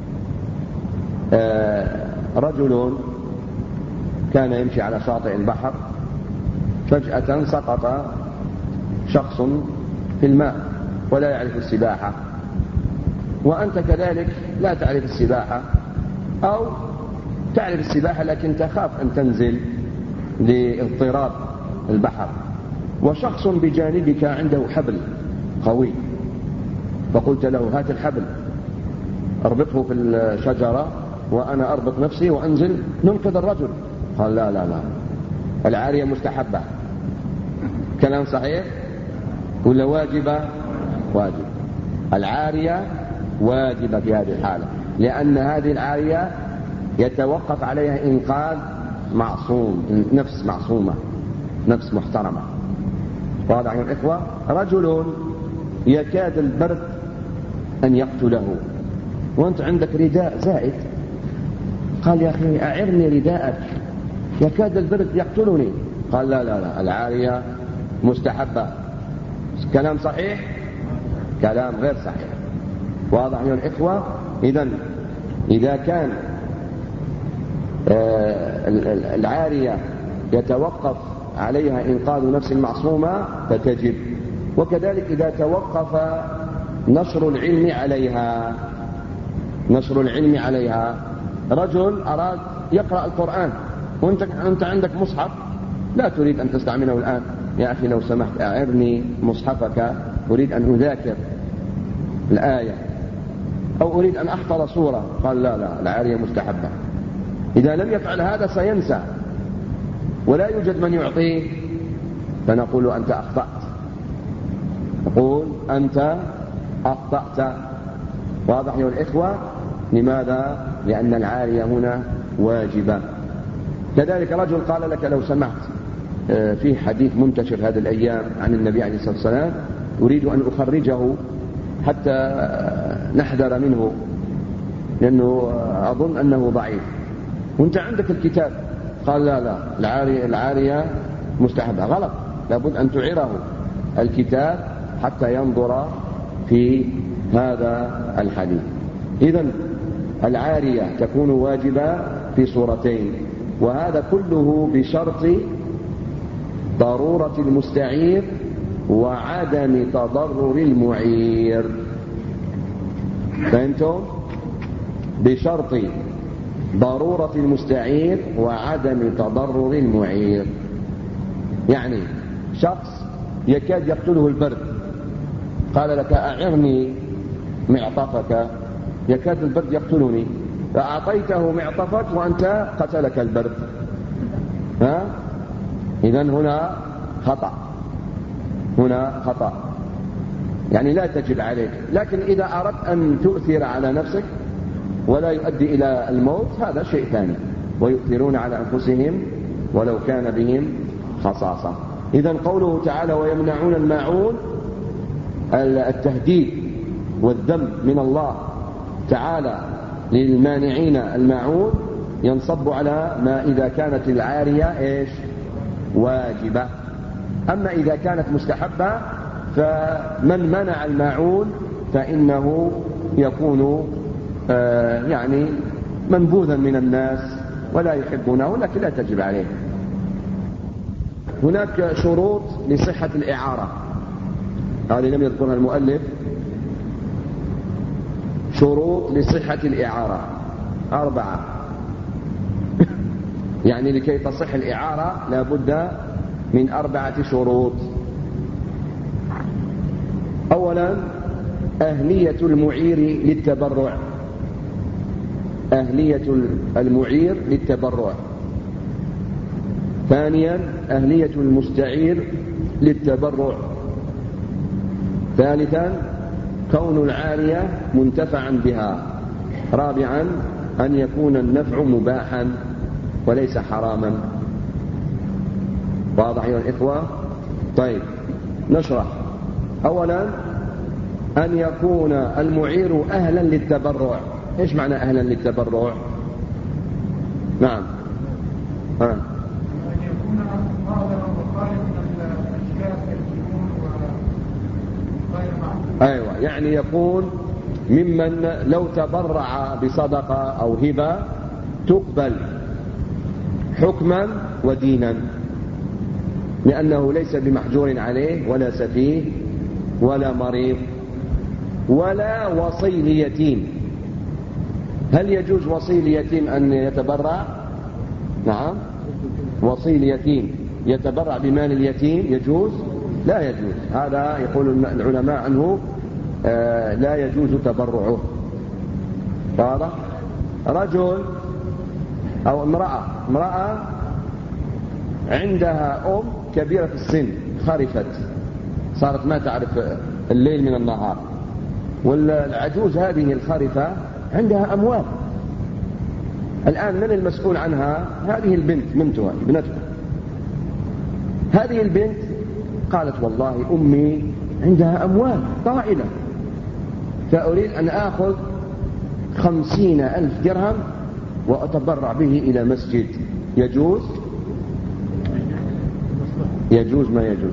رجل كان يمشي على شاطئ البحر، فجأة سقط شخص في الماء ولا يعرف السباحة، وأنت كذلك لا تعرف السباحة، أو تعرف السباحة لكن تخاف أن تنزل لاضطراب البحر، وشخص بجانبك عنده حبل قوي، فقلت له: هات الحبل اربطه في الشجرة وأنا أربط نفسي وأنزل ننقذ الرجل. قال: لا لا لا، العارية مستحبة. كلام صحيح ولا واجبة؟ واجب. العارية واجبة في هذه الحالة، لأن هذه العارية يتوقف عليها إنقاذ معصوم، نفس معصومة، نفس محترمة. واضح يا الإخوة؟ رجل يكاد البرد أن يقتله وأنت عندك رداء زائد، قال: يا أخي أعرني رداءك، يكاد البرد يقتلني. قال: لا لا لا، العارية مستحبة. كلام صحيح؟ كلام غير صحيح. واضح يا الإخوة؟ إذا كان العارية يتوقف عليها إنقاذ نفس المعصومة فتجب، وكذلك إذا توقف نشر العلم عليها. رجل أراد يقرأ القرآن وأنت عندك مصحف لا تريد أن تستعمله الآن، يا أخي لو سمحت أعرني مصحفك، أريد أن أذاكر الآية أو أريد أن أحفظ سورة. قال: لا لا، العارية مستحبة. إذا لم يفعل هذا سينسى ولا يوجد من يعطيه، فنقول: أنت أخطأت. نقول: أنت أخطأت. واضح يا الإخوة؟ لماذا؟ لأن العارية هنا واجبة. كذلك رجل قال لك: لو سمحت، في حديث منتشر هذه الأيام عن النبي عليه الصلاة والسلام، أريد أن أخرجه حتى نحذر منه، لأنه أظن أنه ضعيف، وأنت عندك الكتاب. قال: لا لا، العارية مستحبة. غلط، لابد أن تعيره الكتاب حتى ينظر في هذا الحديث. إذن العارية تكون واجبة في صورتين، وهذا كله بشرط ضرورة المستعير وعدم تضرر المعير. فهمتم؟ بشرط ضرورة المستعير وعدم تضرر المعير. يعني شخص يكاد يقتله البرد، قال لك: أعرني معطفك، يكاد البرد يقتلني، فأعطيته معطفك وأنت قتلك البرد. إذن هنا خطأ، يعني لا تجب عليك. لكن إذا أردت أن تؤثر على نفسك ولا يؤدي إلى الموت هذا شيء ثاني. ويؤثرون على أنفسهم ولو كان بهم خصاصة. إذن قوله تعالى ويمنعون الماعون، التهديد والذم من الله تعالى للمانعين الماعون ينصب على ما إذا كانت العارية واجبة. أما إذا كانت مستحبة فمن منع الماعون فإنه يكون يعني منبوذا من الناس ولا يحبونه، لكن لا تجب عليه. هناك شروط لصحة الإعارة، هذه لم يذكرها المؤلف. شروط لصحة الإعارة 4. يعني لكي تصح الإعارة لا بد من 4 شروط. أولا أهلية المعير للتبرع، أهلية المعير للتبرع. ثانيا أهلية المستعير للتبرع. ثالثا كون العارية منتفعا بها. رابعا أن يكون النفع مباحا وليس حراما. واضح أيها الإخوة؟ طيب نشرح. أولا أن يكون المعير أهلا للتبرع. إيش معنى أهلا للتبرع؟ نعم أن يكون قادرا وخالقا الأشياء كالجنون وغير معقول. أيوة، يعني يكون ممن لو تبرع بصدقة أو هبة تقبل حكما ودينا، لأنه ليس بمحجور عليه ولا سفيه ولا مريض ولا وصي ليتيم. هل يجوز وصي ليتيم أن يتبرع؟ نعم، وصي ليتيم يتبرع بمال اليتيم يجوز؟ لا يجوز. هذا يقول العلماء عنه لا يجوز تبرعه. واضح؟ رجل أو امرأة عندها أم كبيرة في السن خرفت، صارت ما تعرف الليل من النهار، والعجوز هذه الخرفة عندها أموال. الآن من المسؤول عنها؟ هذه البنت، ابنتها. هذه البنت قالت والله أمي عندها أموال طائلة، فأريد أن آخذ 50,000 درهم وأتبرع به إلى مسجد. يجوز؟ يجوز ما يجوز؟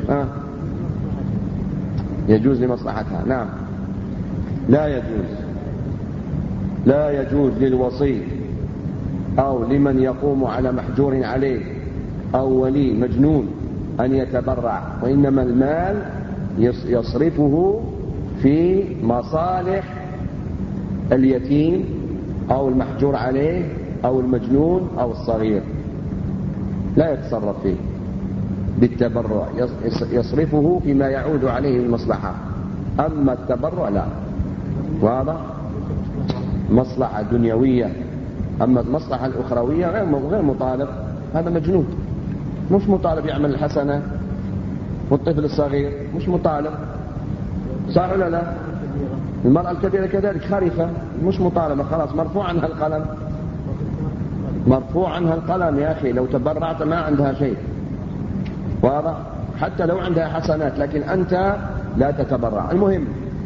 يجوز لمصلحتها. نعم، لا يجوز. لا يجوز للوصي أو لمن يقوم على محجور عليه أو ولي مجنون أن يتبرع، وإنما المال يصرفه في مصالح اليتيم أو المحجور عليه أو المجنون أو الصغير، لا يتصرف فيه بالتبرع، يصرفه فيما يعود عليه المصلحة. أما التبرع لا. واضح؟ مصلحة دنيوية. أما المصلحة الأخروية غير مطالب، هذا مجنون، مش مطالب يعمل الحسنة. والطفل الصغير مش مطالب، صح ولا لا؟ المرأة الكبيرة كذلك خريفة مش مطالبة، خلاص مرفوع عنها القلم، مرفوع عنها القلم يا أخي. لو تبرعت ما عندها شيء. واضح؟ حتى لو عندها حسنات، لكن أنت لا تتبرع. المهم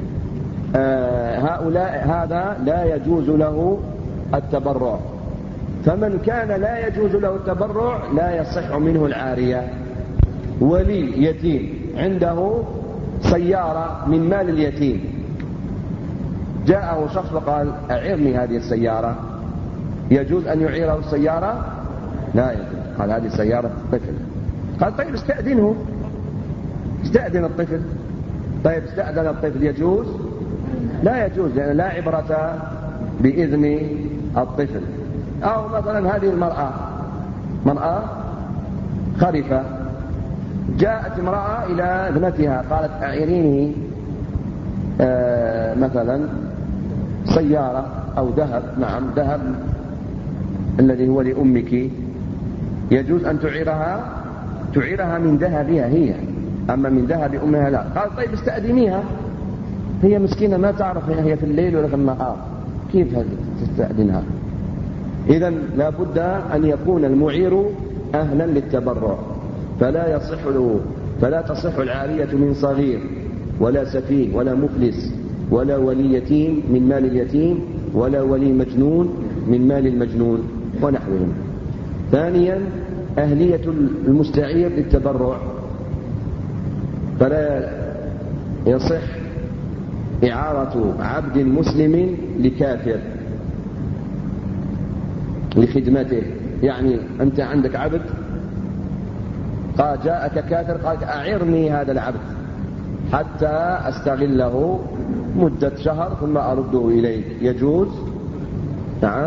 هؤلاء هذا لا يجوز له التبرع. فمن كان لا يجوز له التبرع لا يصح منه العارية. ولي يتيم عنده سيارة من مال اليتيم، جاءه شخص وقال أعيرني هذه السيارة، يجوز أن يعيره السيارة؟ لا يجوز. قال هذه سيارة طفل. قال طيب استأذنه، استأذن الطفل. طيب استأذن الطفل يجوز؟ لا يجوز، لأن لا عبرة بإذن الطفل. أو مثلا هذه مرأة خرفة، جاءت امرأة إلى ابنتها قالت أعيريني مثلا سيارة أو ذهب. نعم، ذهب الذي هو لأمك. يجوز أن تعيرها من ذهبها هي، أما من ذهب أمها لا. قال طيب استأذنيها، هي مسكينة ما تعرف هي في الليل ولا في النهار، كيف تستأذنها؟ إذن لا بد أن يكون المعير أهلا للتبرع، فلا تصح العارية من صغير ولا سفيه ولا مفلس ولا ولي يتيم من مال اليتيم ولا ولي مجنون من مال المجنون ونحوهم. ثانيا أهلية المستعير للتبرع، فلا يصح إعارة عبد مسلم لكافر لخدمته. يعني أنت عندك عبد، قال جاءك كافر قال أعرني هذا العبد حتى أستغله مدة شهر ثم أرده إليك، يجوز؟ نعم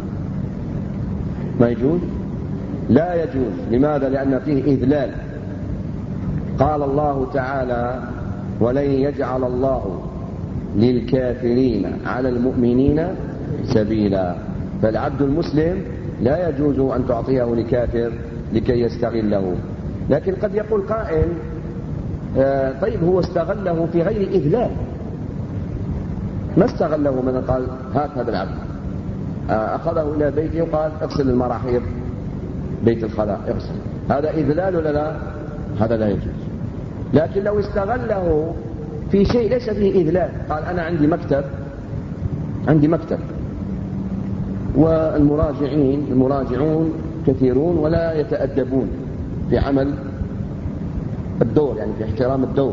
ما يجوز؟ لا يجوز. لماذا؟ لأن فيه إذلال. قال الله تعالى ولن يجعل الله للكافرين على المؤمنين سبيلا. فالعبد المسلم لا يجوز أن تعطيه لكافر لكي يستغله. لكن قد يقول قائل طيب هو استغله في غير إذلال، ما استغله من قال هات هذا العبد، أخذه إلى بيته وقال اغسل المراحيض بيت الخلاء اغسل، هذا إذلال ولا لا؟ هذا لا يجوز. لكن لو استغله في شيء ليس فيه إذلال، قال أنا عندي مكتب والمراجعون كثيرون ولا يتأدبون في عمل الدور، يعني في احترام الدور،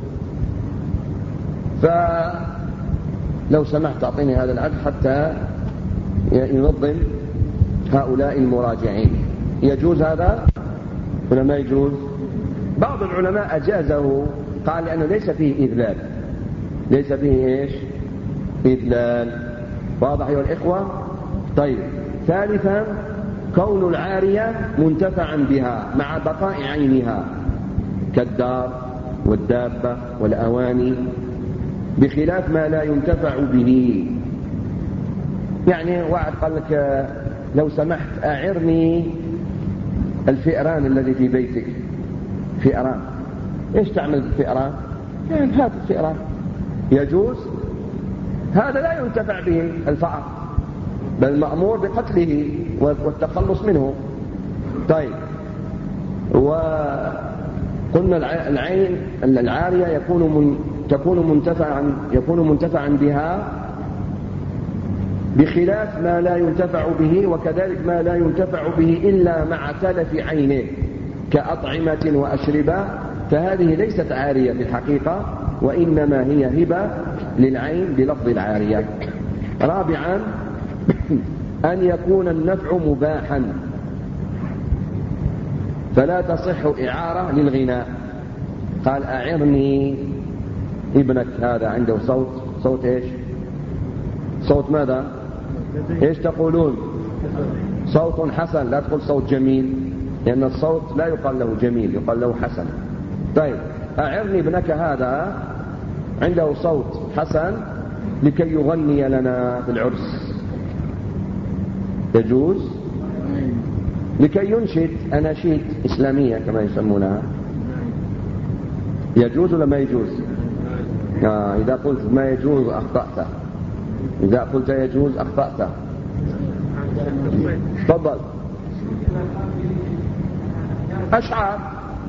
فلو سمحت أعطيني هذا العبد حتى ينظم هؤلاء المراجعين، يجوز هذا ولا ما يجوز؟ بعض العلماء أجازه، قال لأنه ليس فيه إذلال، ليس فيه إيش؟ إذلال. واضح أيها الإخوة؟ طيب. ثالثا كون العارية منتفعا بها مع بقاء عينها كالدار والدابة والأواني، بخلاف ما لا ينتفع به. يعني واحد قال لك لو سمحت أعرني الفئران الذي في بيتك، فئران، ايش تعمل بالفئران؟ يعني هات الفئران، يجوز؟ هذا لا ينتفع به الفأر، بل مأمور بقتله والتخلص منه. طيب. وقلنا العارية يكون منتفعا بها بخلاف ما لا ينتفع به، وكذلك ما لا ينتفع به إلا مع تلف عينه كأطعمة وأشربة، فهذه ليست عارية في الحقيقة، وإنما هي هبة للعين بلفظ العارية. رابعا أن يكون النفع مباحا، فلا تصح إعارة للغناء. قال أعرني ابنك هذا عنده صوت إيش؟ صوت ماذا؟ إيش تقولون؟ صوت حسن، لا تقول صوت جميل، لأن الصوت لا يقال له جميل، يقال له حسن. طيب أعرني ابنك هذا عنده صوت حسن لكي يغني لنا في العرس، يجوز؟ لكي ينشد أناشيد إسلامية كما يسمونها، يجوز ولا ما يجوز؟ إذا قلت ما يجوز أخطأت، إذا قلت يجوز أخطأت. تفضل. أشعار،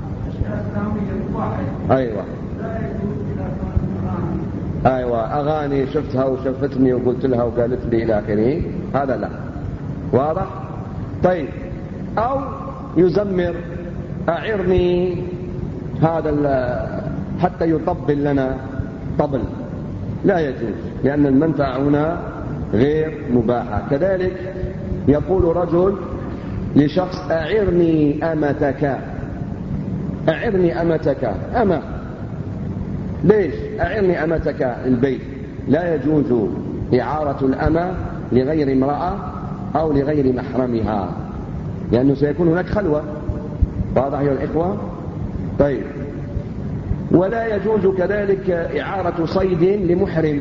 أيوة أغاني شفتها وشفتني وقلت لها وقالت لي إلى آخره، هذا لا. واضح؟ طيب. أو يزمر أعرني هذا حتى يطبل لنا طبل، لا يجوز، لأن المنفعة هنا غير مباحة. كذلك يقول رجل لشخص أعرني أمتك، أعرني أمتك، أما ليش أعرني أمتك البيت؟ لا يجوز إعارة الأمة لغير امرأة أو لغير محرمها، لأنه سيكون هناك خلوة. واضح يا الإخوة؟ طيب. ولا يجوز كذلك إعارة صيد لمحرم،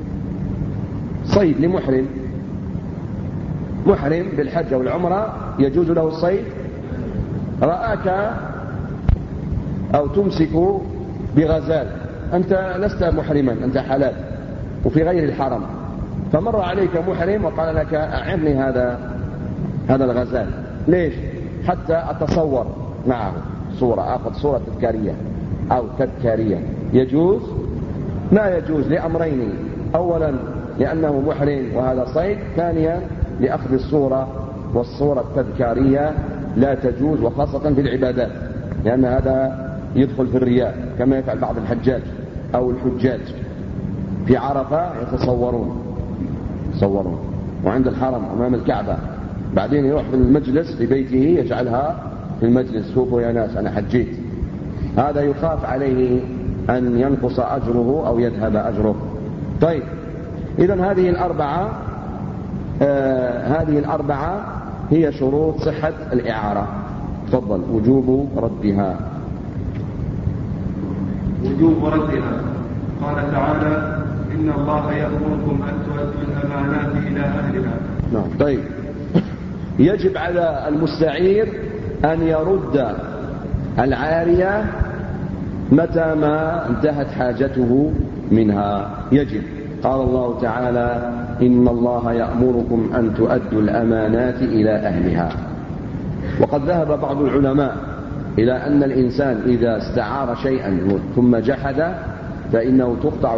صيد لمحرم، محرم بالحج أو العمرة يجوز له الصيد. رآك أو تمسك بغزال أنت لست محرما، أنت حلال وفي غير الحرم، فمر عليك محرم وقال لك أعرني هذا الغزال، ليش؟ حتى أتصور معه صورة، أخذ صورة تذكارية أو تذكارية، يجوز؟ لا يجوز لأمرين: أولا لأنه محرم وهذا صيد، ثانيا لأخذ الصورة، والصورة التذكارية لا تجوز، وخاصة في العبادات، لأن هذا يدخل في الرياء كما يفعل بعض الحجاج أو الحجاج في عرفة يتصورون وعند الحرم أمام الكعبة، بعدين يروح في المجلس في بيته يجعلها في المجلس، شوفوا يا ناس أنا حجيت، هذا يخاف عليه أن ينقص أجره أو يذهب أجره. طيب، إذن هذه الأربعة هي شروط صحة الإعارة. تفضل. وجوب ردها. قال تعالى: إن الله يأمركم أن تؤدوا الأمانات إلى أهلها. نعم. طيب، يجب على المستعير أن يرد العارية متى ما انتهت حاجته منها، يجب. قال الله تعالى: إن الله يأمركم أن تؤدوا الأمانات إلى أهلها. وقد ذهب بعض العلماء إلى أن الإنسان إذا استعار شيئا ثم جحد فإنه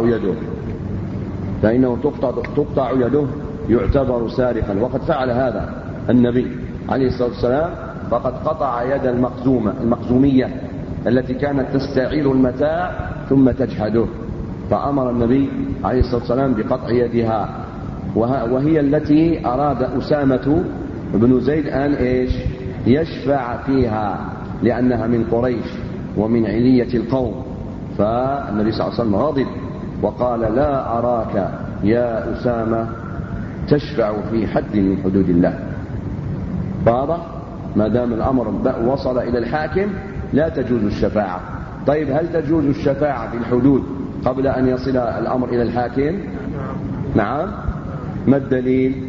تقطع يده يعتبر سارقا، وقد فعل هذا النبي عليه الصلاة والسلام، فقد قطع يد المخزومية التي كانت تستعير المتاع ثم تجحده، فأمر النبي عليه الصلاة والسلام بقطع يدها، وهي التي أراد أسامة بن زيد أن يشفع فيها، لأنها من قريش ومن علية القوم، فالنبي صلى الله عليه وسلم غضب وقال: لا أراك يا أسامة تشفع في حد من حدود الله. واضح؟ ما دام الأمر وصل إلى الحاكم لا تجوز الشفاعة. طيب، هل تجوز الشفاعة في الحدود قبل أن يصل الأمر إلى الحاكم؟ نعم. ما الدليل؟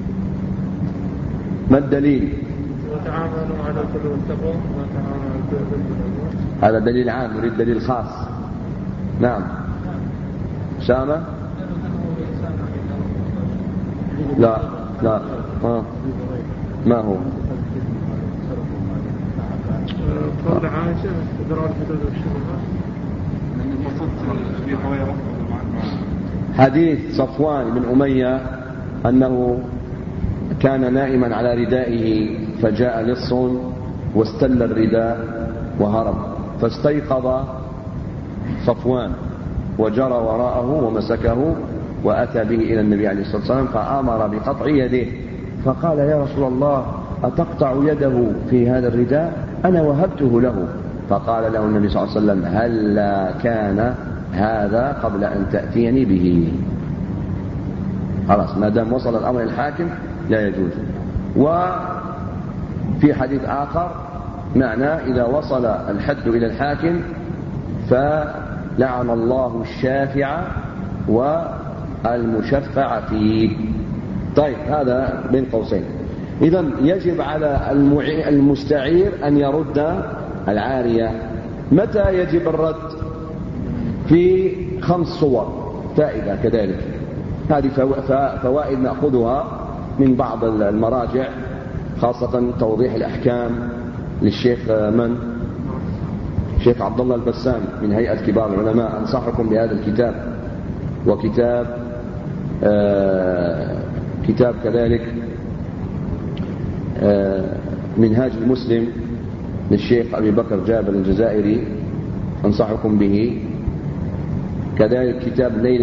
وتعاونوا على البر والتقوى وتعاونوا على البر والتقوى. هذا دليل عام، نريد دليل خاص. نعم. سامة؟ لا. ما هو؟ قول عائشة: إضرار الحدود والشبهات. حديث صفوان بن أمية أنه كان نائما على ردائه فجاء لص واستل الرداء وهرب، فاستيقظ صفوان وجرى وراءه ومسكه وأتى به إلى النبي عليه الصلاة والسلام فأمر بقطع يده، فقال: يا رسول الله، أتقطع يده في هذا الرداء؟ أنا وهبته له. فقال له النبي صلى الله عليه وسلم: هلا كان هذا قبل أن تأتيني به. خلاص، ما دام وصل الأمر الحاكم لا يجوز. وفي حديث آخر معنى: إذا وصل الحد إلى الحاكم فلعن الله الشافع والمشفع فيه. طيب، هذا بين قوسين. إذن يجب على المستعير أن يرد العارية. متى يجب الرد؟ في 5 صور فائدة كذلك. هذه فوائد نأخذها من بعض المراجع، خاصة توضيح الأحكام للشيخ شيخ عبد الله البسام من هيئة كبار العلماء. أنصحكم بهذا الكتاب، وكتاب كتاب كذلك منهاج المسلم للشيخ أبي بكر جابر الجزائري، أنصحكم به. كذلك كتاب نيل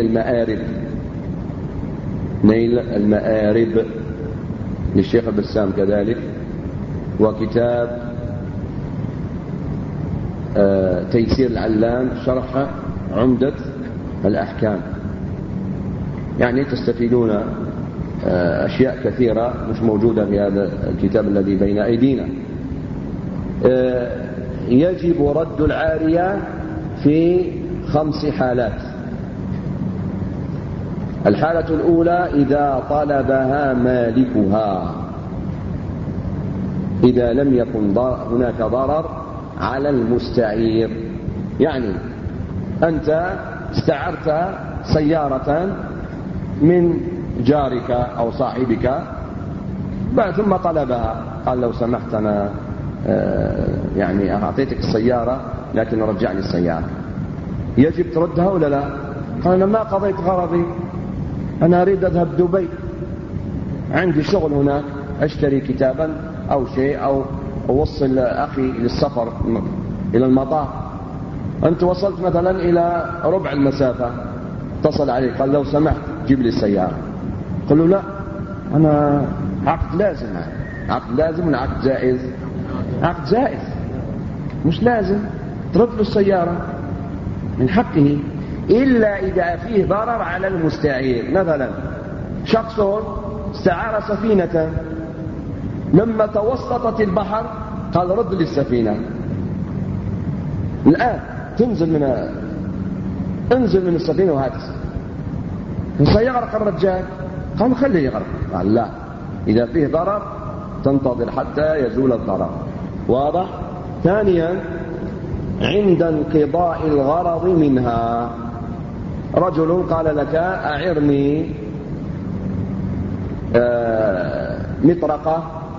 المآرب للشيخ البسام كذلك، وكتاب تيسير العلام شرح عمدة الأحكام. يعني تستفيدون أشياء كثيرة مش موجودة في هذا الكتاب الذي بين أيدينا. يجب رد العارية في 5 حالات. الحالة الأولى: إذا طلبها مالكها، إذا لم يكن هناك ضرر على المستعير. يعني أنت استعرت سيارة من جارك أو صاحبك ثم طلبها، قال لو سمحت أنا يعني أعطيتك السيارة لكن رجع لي السيارة، يجب تردها ولا لا؟ قال أنا ما قضيت غرضي، أنا أريد أذهب دبي، عندي شغل هناك، أشتري كتابا أو شيء أو أوصل أخي للسفر إلى المطار. أنت وصلت مثلا إلى ربع المسافة، اتصل عليك قال لو سمحت جيب لي السيارة، قل له لا أنا عقد لازم، عقد لازم ولا عقد جائز؟ عقد جائز، مش لازم ترد له السيارة، من حقه، إلا إذا فيه ضرر على المستعير. مثلا شخص استعار سفينة، لما توسطت البحر قال رد لي السفينة، الآن انزل من السفينة وهات سيغرق الرجال، قال خليه يغرق، قال لا، إذا فيه ضرر تنتظر حتى يزول الضرر. واضح؟ ثانيا عند انقضاء الغرض منها، رجل قال لك أعرني مطرقة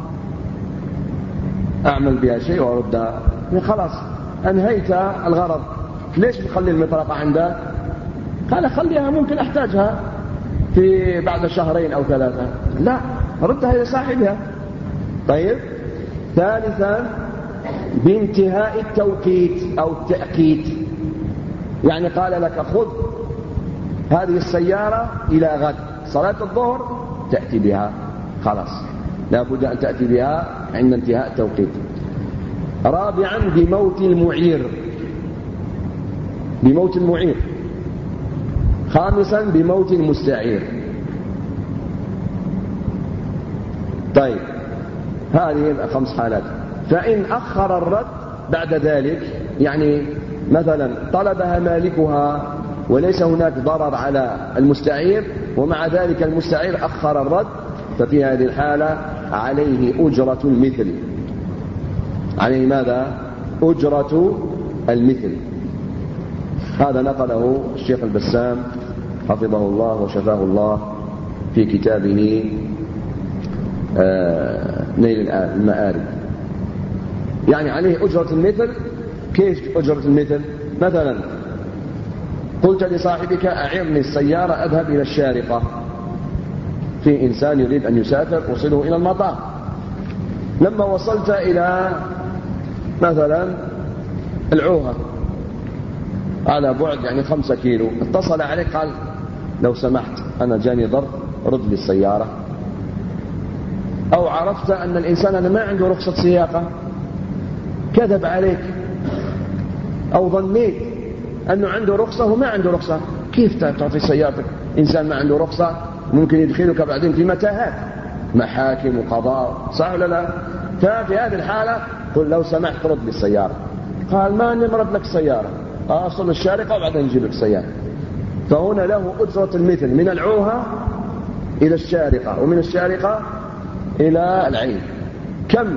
أعمل بها شيء وأردها، خلاص أنهيت الغرض، ليش تخلي المطرقة عندك؟ قال خليها ممكن أحتاجها في بعد شهرين أو 3، لا، ردها إلى صاحبها. طيب. ثالثا بانتهاء التوقيت أو التأكيد، يعني قال لك خذ هذه السيارة إلى غد صلاة الظهر تأتي بها، خلاص لا بد أن تأتي بها عند انتهاء التوقيت. رابعا بموت المعير، بموت المعير. خامسا بموت المستعير. طيب هذه 5 حالات. فإن أخر الرد بعد ذلك، يعني مثلا طلبها مالكها وليس هناك ضرر على المستعير ومع ذلك المستعير أخر الرد، ففي هذه الحالة عليه أجرة المثل. عليه ماذا؟ أجرة المثل. هذا نقله الشيخ البسام حفظه الله وشفاه الله في كتابه نيل المآرب. يعني عليه أجرة المثل. كيف أجرة المثل؟ مثلا قلت لصاحبك أعرني السيارة أذهب إلى الشارقة، في إنسان يريد أن يسافر وصله إلى المطار، لما وصلت إلى مثلا العوهة على بعد يعني 5 كيلو، اتصل عليك قال لو سمحت أنا جاني ضرب رد لي السيارة. أو عرفت أن الإنسان أنا ما عنده رخصة سياقة، كذب عليك، أو ظنيت أنه عنده رخصة وما عنده رخصة، كيف تعطي سيارتك إنسان ما عنده رخصة؟ ممكن يدخلك بعدين في متاهات، محاكم وقضاء، صح ولا لا؟ ففي هذه الحالة قل لو سمحت رد لي السيارة. قال ما نمرد لك السيارة، أصل الشارقة وبعدين نجيب لك السيارة. فهنا له أجرة المثل من العوهة إلى الشارقة ومن الشارقة إلى العين. كم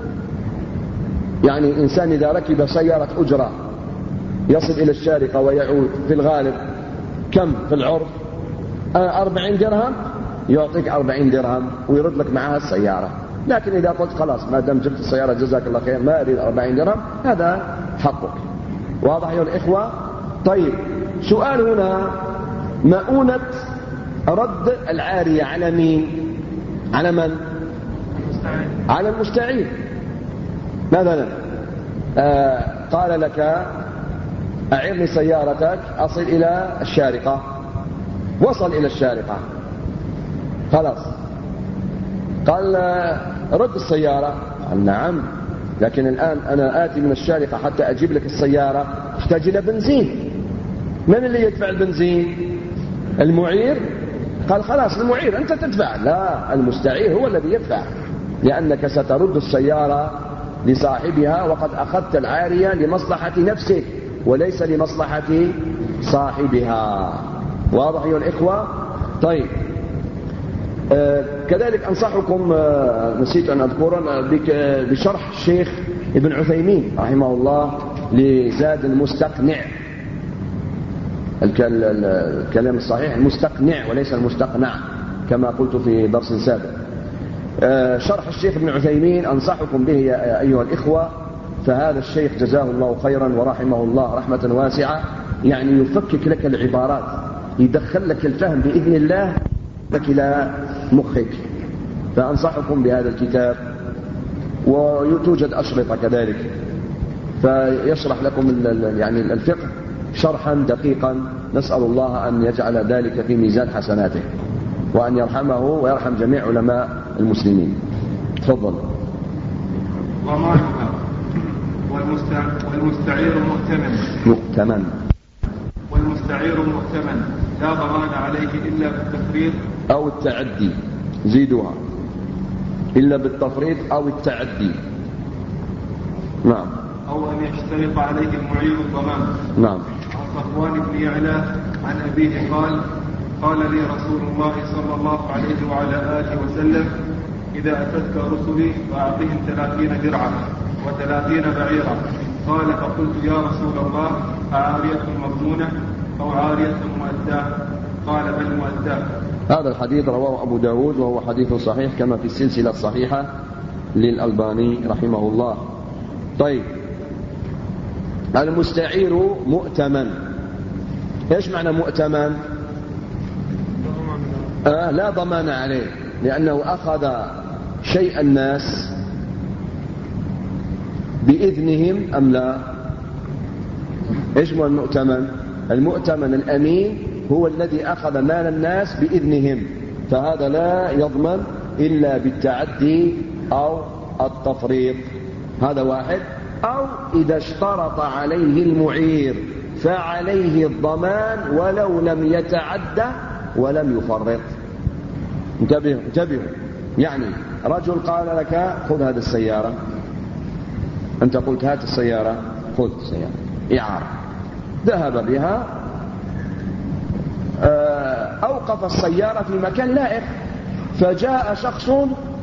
يعني إنسان إذا ركب سيارة أجرة يصل إلى الشارقة ويعود في الغالب كم في العرف؟ 40 درهم، يعطيك 40 درهم ويرد لك معها السيارة. لكن إذا قلت خلاص ما دام جبت السيارة جزاك الله خير ما أريد 40 درهم، هذا حقك. واضح يا الإخوة؟ طيب سؤال هنا، مؤونة رد العارية على مين؟ على من؟ على المستعير. مثلا قال لك أعرني سيارتك أصل إلى الشارقة، وصل إلى الشارقة خلاص، قال رد السيارة، قال نعم، لكن الآن أنا آتي من الشارقة حتى أجيب لك السيارة أحتاج إلى بنزين، من اللي يدفع البنزين؟ المعير؟ قال خلاص المعير أنت تدفع. لا، المستعير هو الذي يدفع، لأنك سترد السيارة لصاحبها وقد أخذت العارية لمصلحة نفسك وليس لمصلحة صاحبها. واضح يا الإخوة؟ طيب كذلك أنصحكم، نسيت أن أذكر، بشرح الشيخ ابن عثيمين رحمه الله لزاد المستقنع. الكلام الصحيح المستقنع وليس المستقنع كما قلت في درس سابق. شرح الشيخ ابن عثيمين أنصحكم به يا أيها الإخوة، فهذا الشيخ جزاه الله خيرا ورحمه الله رحمة واسعة، يعني يفكك لك العبارات، يدخل لك الفهم بإذن الله لك إلى مخك، فأنصحكم بهذا الكتاب. وتوجد أشرطة كذلك، فيشرح لكم يعني الفقه شرحا دقيقا، نسأل الله أن يجعل ذلك في ميزان حسناته وأن يرحمه ويرحم جميع علماء المسلمين. تفضل. ضمانها والمستعير مؤتمن والمستعير مؤتمن لا ضمان عليه إلا بالتفريط أو التعدي، زيدوها، إلا بالتفريط أو التعدي. نعم. أو أن يشترط عليه المعير الضمان. نعم. عن صفوان بن يعلى عن أبيه قال لي رسول الله صلى الله عليه وعلى آله وسلم: إذا أتتك رسلي فأعطهم 30 درعا و30 بعيرا. قال: فقلت: يا رسول الله، أعارية مضمونة أو عارية مؤداة؟ قال: بل مؤداة. هذا الحديث رواه أبو داود وهو حديث صحيح كما في السلسلة الصحيحة للألباني رحمه الله. طيب، المستعير مؤتمن. إيش معنى مؤتمن؟ لا ضمان عليه، لأنه أخذ شيء الناس بإذنهم أم لا؟ إيش هو المؤتمن؟ المؤتمن الأمين هو الذي أخذ مال الناس بإذنهم، فهذا لا يضمن إلا بالتعدي أو التفريط. هذا واحد. أو إذا اشترط عليه المعير فعليه الضمان ولو لم يتعدى ولم يفرط. انتبهوا. يعني رجل قال لك: خذ هذه السيارة، أنت قلت: هات السيارة، خذ السيارة، إعارة. ذهب بها، أوقف السيارة في مكان لائق، فجاء شخص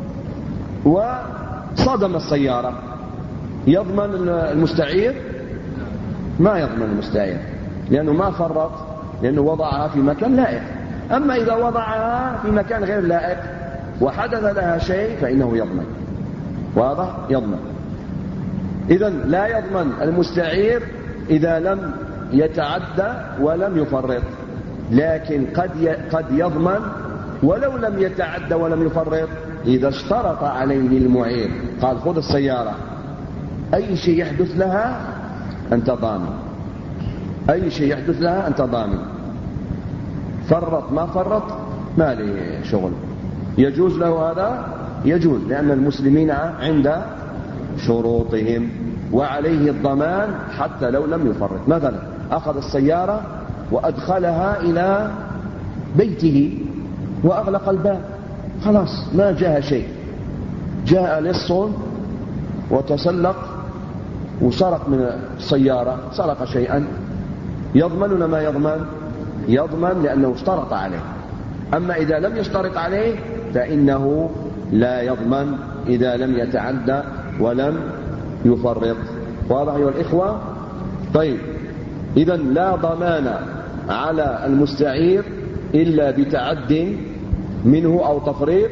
وصدم السيارة، يضمن المستعير؟ ما يضمن المستعير، لأنه ما فرط، لأنه وضعها في مكان لائق. أما إذا وضعها في مكان غير لائق وحدث لها شيء فإنه يضمن. واضح؟ يضمن. إذن لا يضمن المستعير إذا لم يتعدى ولم يفرط، لكن قد يضمن ولو لم يتعدى ولم يفرط إذا اشترط عليه المعير، قال: خذ السيارة، أي شيء يحدث لها أنت ضامن، أي شيء يحدث لها أنت ضامن. فرط ما فرط ما لي شغل. يجوز له هذا؟ يجوز، لأن المسلمين عند شروطهم وعليه الضمان حتى لو لم يفرط. مثلا أخذ السيارة وأدخلها إلى بيته وأغلق الباب، خلاص ما جاء شيء. جاء لص وتسلق وسرق من السيارة، سرق شيئا، يضمن ولا ما يضمن؟ يضمن، لأنه اشترط عليه. أما إذا لم يشترط عليه فإنه لا يضمن إذا لم يتعدى ولم يفرط. واضح أيها الإخوة؟ طيب، إذن لا ضمان على المستعير إلا بتعد منه أو تفريط،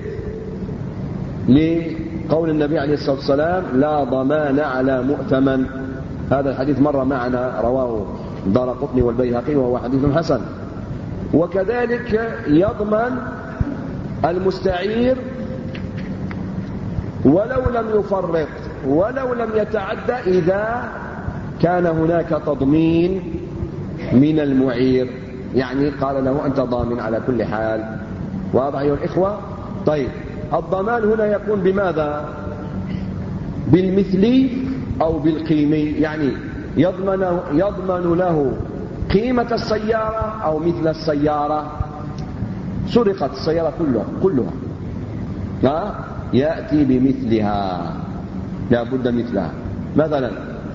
لقول النبي عليه الصلاة والسلام: لا ضمان على مؤتمن. هذا الحديث مر معنا، رواه الدارقطني والبيهقي وهو حديث حسن. وكذلك يضمن المستعير ولو لم يفرط ولو لم يتعدى إذا كان هناك تضمين من المعير، يعني قال له: أنت ضامن على كل حال. واضح أيها الإخوة؟ طيب، الضمان هنا يكون بماذا؟ بالمثلي أو بالقيمي، يعني يضمن له قيمة السيارة أو مثل السيارة. سرقت السيارة كلها يأتي بمثلها، لا بد مثلها. مثلا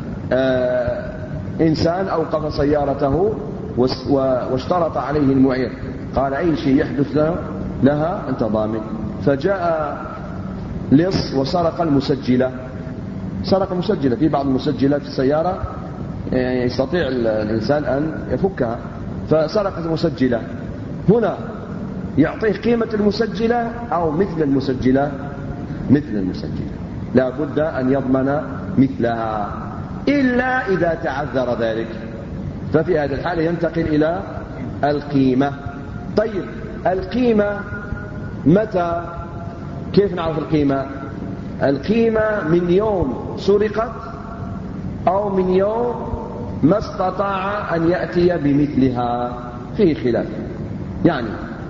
إنسان أوقف سيارته واشترط عليه المعير، قال: أي شيء يحدث لها أنت ضامن. فجاء لص وسرق المسجلة، سرق مسجلة. في بعض المسجلات في السيارة يستطيع الإنسان أن يفكها، فسرقت المسجلة، هنا يعطيه قيمة المسجلة أو مثل المسجلة؟ مثل المسجلة، لا بد أن يضمن مثلها إلا إذا تعذر ذلك، ففي هذه الحالة ينتقل إلى القيمة. طيب القيمة متى؟ كيف نعرف القيمة؟ القيمة من يوم سرقت أو من يوم ما استطاع أن يأتي بمثلها، فيه خلاف. يعني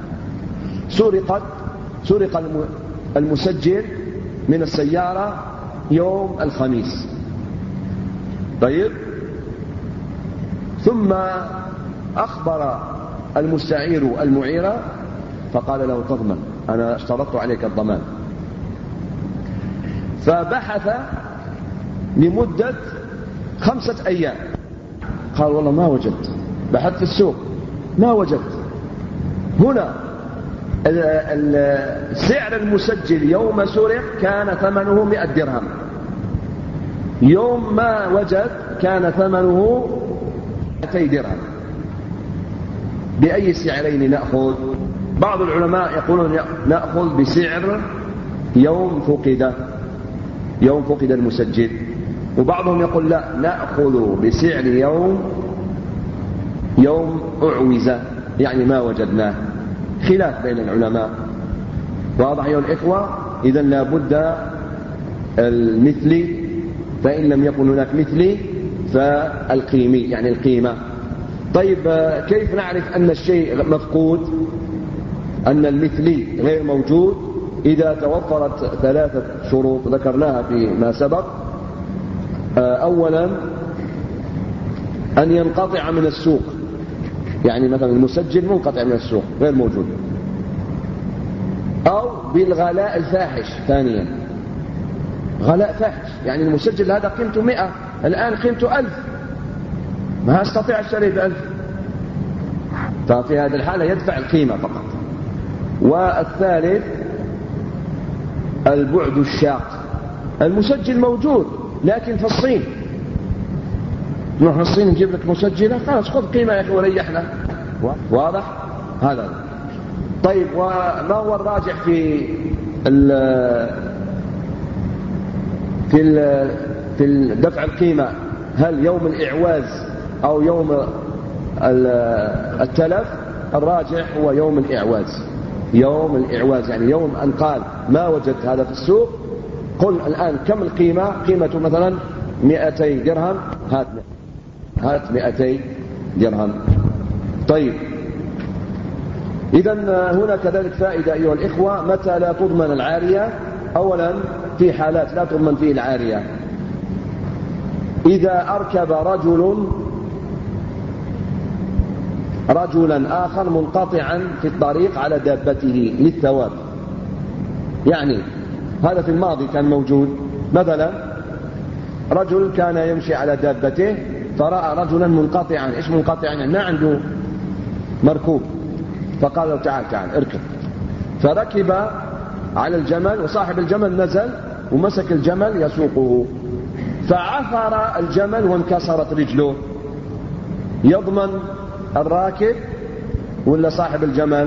سرق المسجل من السيارة يوم الخميس، طيب، ثم أخبر المستعير المعيرة فقال له تضمن، أنا اشترطت عليك الضمان، فبحث لمدة 5 أيام، قال والله ما وجدت، بحثت في السوق ما وجدت. هنا سعر المسجل يوم سرق كان ثمنه 100 درهم، يوم ما وجد كان ثمنه 200 درهم. بأي السعرين نأخذ؟ بعض العلماء يقولون نأخذ بسعر يوم فقد المسجل، وبعضهم يقول لا، نأخذ بسعر يوم أعوز، يعني ما وجدناه. خلاف بين العلماء، واضح أيها الإخوة؟ إذن لا بد المثلي، فإن لم يكن هناك مثلي فالقيمي، يعني القيمة. طيب كيف نعرف أن الشيء مفقود، أن المثلي غير موجود؟ إذا توفرت 3 شروط ذكرناها فيما سبق. أولا أن ينقطع من السوق، يعني مثلا المسجل منقطع من السوق غير موجود، أو بالغلاء الفاحش. ثانيا غلاء فاحش، يعني المسجل هذا قيمته 100، الآن قيمته 1000، ما أستطيع الشراء ب1000، ففي هذه الحالة يدفع القيمة فقط. والثالث البعد الشاق، المسجل موجود لكن في الصين، نروح الصين نجيب لك مسجلة، خلاص خذ قيمة يا أخي وريحنا. واضح هذا؟ طيب وما هو الراجح في دفع القيمة؟ هل يوم الإعواز أو يوم التلف؟ الراجح هو يوم الإعواز. يوم الإعواز يعني يوم أن قال ما وجدت هذا في السوق، قل الآن كم القيمة؟ قيمته مثلا 200 درهم، هات 200 درهم. طيب إذن هنا كذلك فائدة أيها الإخوة، متى لا تضمن العارية؟ أولا في حالات لا تضمن فيه العارية: إذا أركب رجلا آخر منقطعا في الطريق على دابته للثواب، يعني هذا في الماضي كان موجود. مثلا رجل كان يمشي على دابته فرأى رجلا منقطعا. إيش منقطعا؟ يعني ما عنده مركوب، فقال له تعال اركب، فركب على الجمل، وصاحب الجمل نزل ومسك الجمل يسوقه، فعثر الجمل وانكسرت رجله. يضمن الراكب ولا صاحب الجمل؟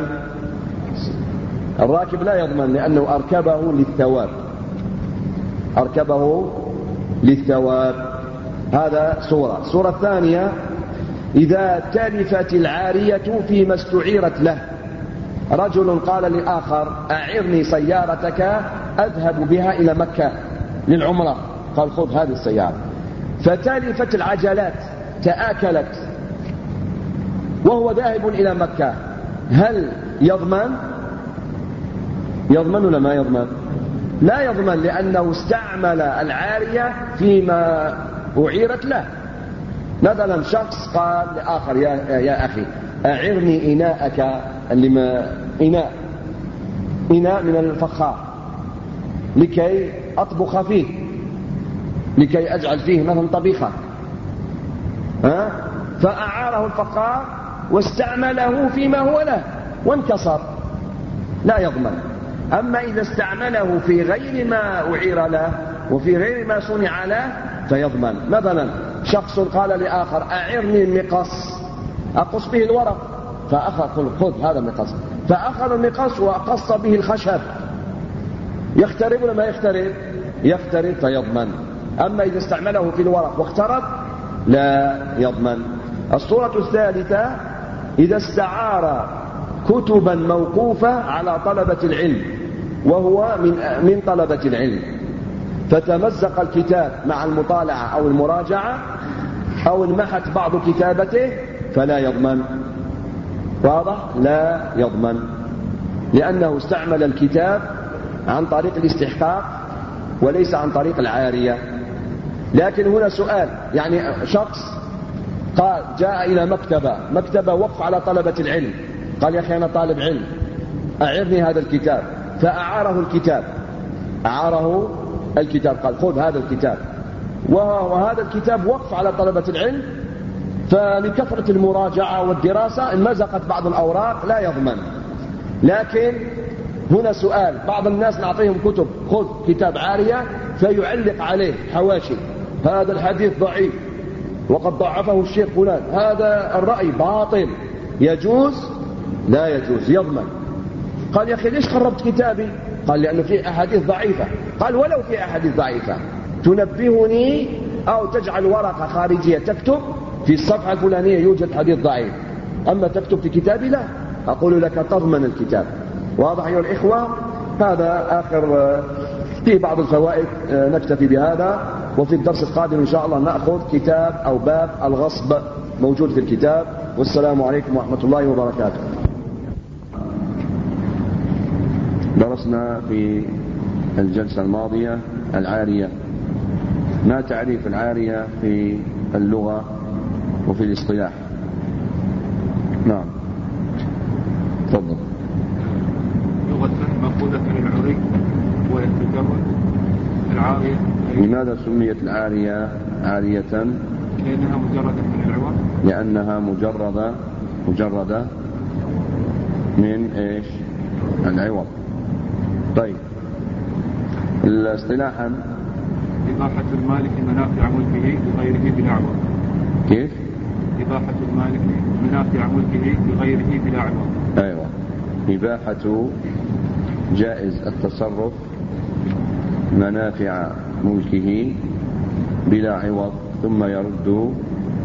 الراكب لا يضمن، لأنه أركبه للثواب. هذا صورة الثانية: إذا تلفت العارية فيما استعيرت له، رجل قال لآخر أعرني سيارتك أذهب بها إلى مكة للعمرة، قال خذ هذه السيارة، فتلفت العجلات تآكلت وهو ذاهب إلى مكة، هل يضمن ولا ما يضمن؟ لا يضمن، لأنه استعمل العارية فيما أعيرت له. مثلا شخص قال لآخر يا أخي أعرني إناءك، إناء من الفخار لكي أطبخ فيه، لكي أجعل فيه مثلا طبيخة، فأعاره الفخار واستعمله فيما هو له وانكسر، لا يضمن. أما إذا استعمله في غير ما أعير له وفي غير ما صنع له فيضمن. مثلا شخص قال لآخر أعرني المقص، أقص به الورق، فأخذ خذ هذا المقص، فأخذ المقص وقص به الخشب، يخترب ولا ما يخترب؟ يخترب فيضمن. أما إذا استعمله في الورق واخترب لا يضمن. الصورة الثالثة إذا استعار كتبا موقوفة على طلبة العلم وهو من طلبة العلم، فتمزق الكتاب مع المطالعة أو المراجعة أو انمحت بعض كتابته فلا يضمن. واضح؟ لا يضمن، لأنه استعمل الكتاب عن طريق الاستحقاق وليس عن طريق العارية. لكن هنا سؤال، يعني شخص قال جاء إلى مكتبة وقف على طلبة العلم، قال يا أخي أنا طالب علم أعرني هذا الكتاب، فأعاره الكتاب، قال خذ هذا الكتاب، وهذا الكتاب وقف على طلبة العلم، فلكثرة المراجعة والدراسة انمزقت بعض الأوراق لا يضمن. لكن هنا سؤال، بعض الناس نعطيهم كتب، خذ كتاب عارية فيعلق عليه حواشي، هذا الحديث ضعيف وقد ضعفه الشيخ فلان، هذا الرأي باطل، يجوز؟ لا يجوز، يضمن. قال يا أخي ليش خربت كتابي؟ قال لأنه في أحاديث ضعيفة. قال ولو في أحاديث ضعيفة تنبهني أو تجعل ورقة خارجية تكتب في الصفحة الفلانية يوجد حديث ضعيف، أما تكتب في كتابي لا، أقول لك تضمن الكتاب. واضح أيها الإخوة؟ هذا آخر فيه بعض الفوائد، نكتفي بهذا، وفي الدرس القادم إن شاء الله نأخذ كتاب أو باب الغصب موجود في الكتاب. والسلام عليكم ورحمة الله وبركاته. درسنا في الجلسة الماضية العارية. ما تعريف العارية في اللغة وفي الاصطلاح؟ نعم تفضل. لغة مأخوذة من العري ويتجرد العارية. لماذا سميت العارية عارية؟ لأنها مجردة من العوض. لأنها مجردة من إيش؟ العوض. طيب الاصطلاحا إباحة المالك منافع ملكه لغيره بلا عوض. كيف؟ إباحة المالك منافع ملكه لغيره بلا عوض. أيوة، إباحة جائز التصرف منافع ملكه بلا عوض، ثم يرد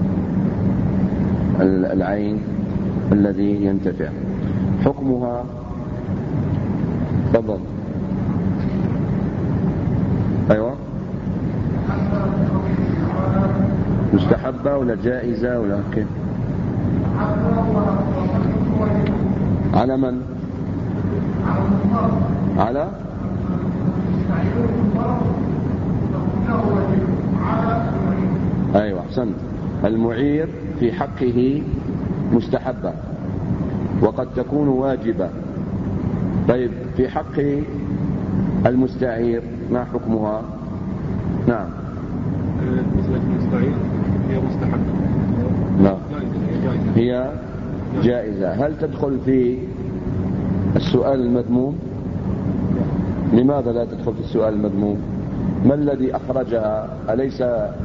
العين الذي ينتفع. حكمها تفضل. أيوة، مستحبة ولا جائزة ولا كيف؟ على من؟ على أيوة أحسنت. المعير في حقه مستحبة وقد تكون واجبة. طيب في حق المستعير ما حكمها؟ نعم. بالنسبة للمستعير هي مستحبة. لا، هي جائزة. هل تدخل في السؤال المذموم؟ لماذا لا تدخل في السؤال المذموم؟ ما الذي أخرجها؟ أليس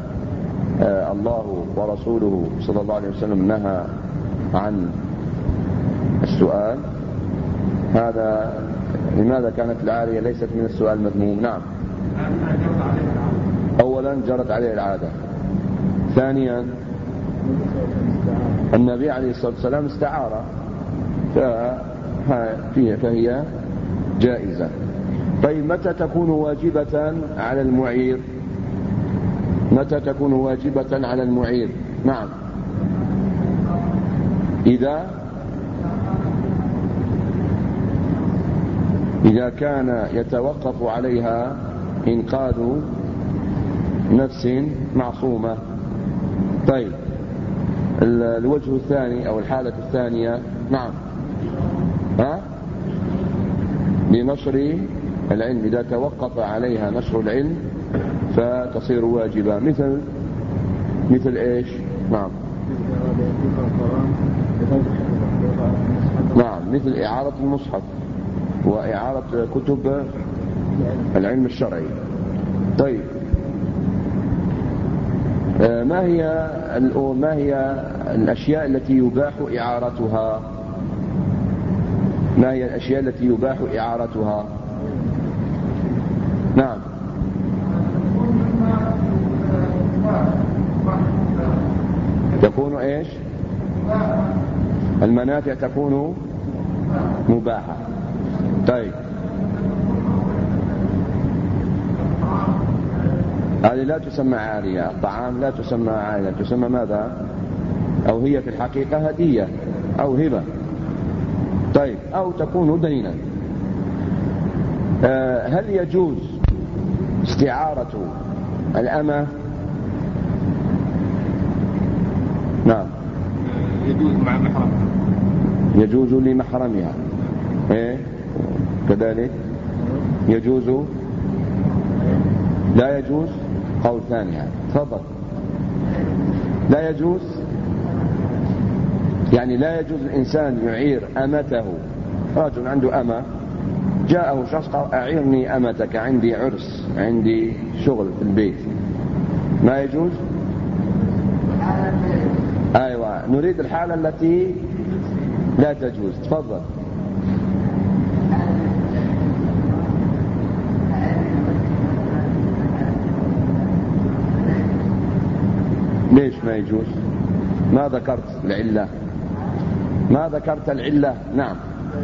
الله ورسوله صلى الله عليه وسلم نهى عن السؤال هذا؟ لماذا كانت العارية ليست من السؤال المذموم؟ نعم. أولا جرت عليه العادة. ثانيا النبي عليه الصلاة والسلام استعار فهي جائزة. طيب متى تكون واجبة على المعير؟ متى تكون واجبة على المعير؟ نعم، إذا كان يتوقف عليها إنقاذ نفس معصومة. طيب الوجه الثاني أو الحالة الثانية، نعم، لنشر العلم، إذا توقف عليها نشر العلم فتصير واجبة. مثل إيش؟ نعم، مثل إعارة المصحف وإعارة كتب العلم الشرعي. طيب ما هي الأشياء التي يباح إعارتها؟ ما هي الأشياء التي يباح إعارتها؟ نعم. تكون إيش؟ المنافع تكون مباحة. طيب هذه لا تسمى عارية. الطعام لا تسمى عارية، تسمى ماذا؟ أو هي في الحقيقة هدية أو هبة. طيب أو تكون دينا. هل يجوز استعارة الأمة؟ نعم يجوز مع محرمها. يجوز لمحرمها. إيه كذلك يجوز. لا يجوز قول ثاني. تفضل. لا يجوز يعني لا يجوز الإنسان يعير أمته. رجل عنده أمة، جاءه شخص قال أعيرني أمتك، عندي عرس، عندي شغل في البيت. ما يجوز. أيوة نريد الحالة التي لا تجوز. تفضل. ليش ما يجوز؟ ما ذكرت العلة. ما ذكرت العلة. نعم.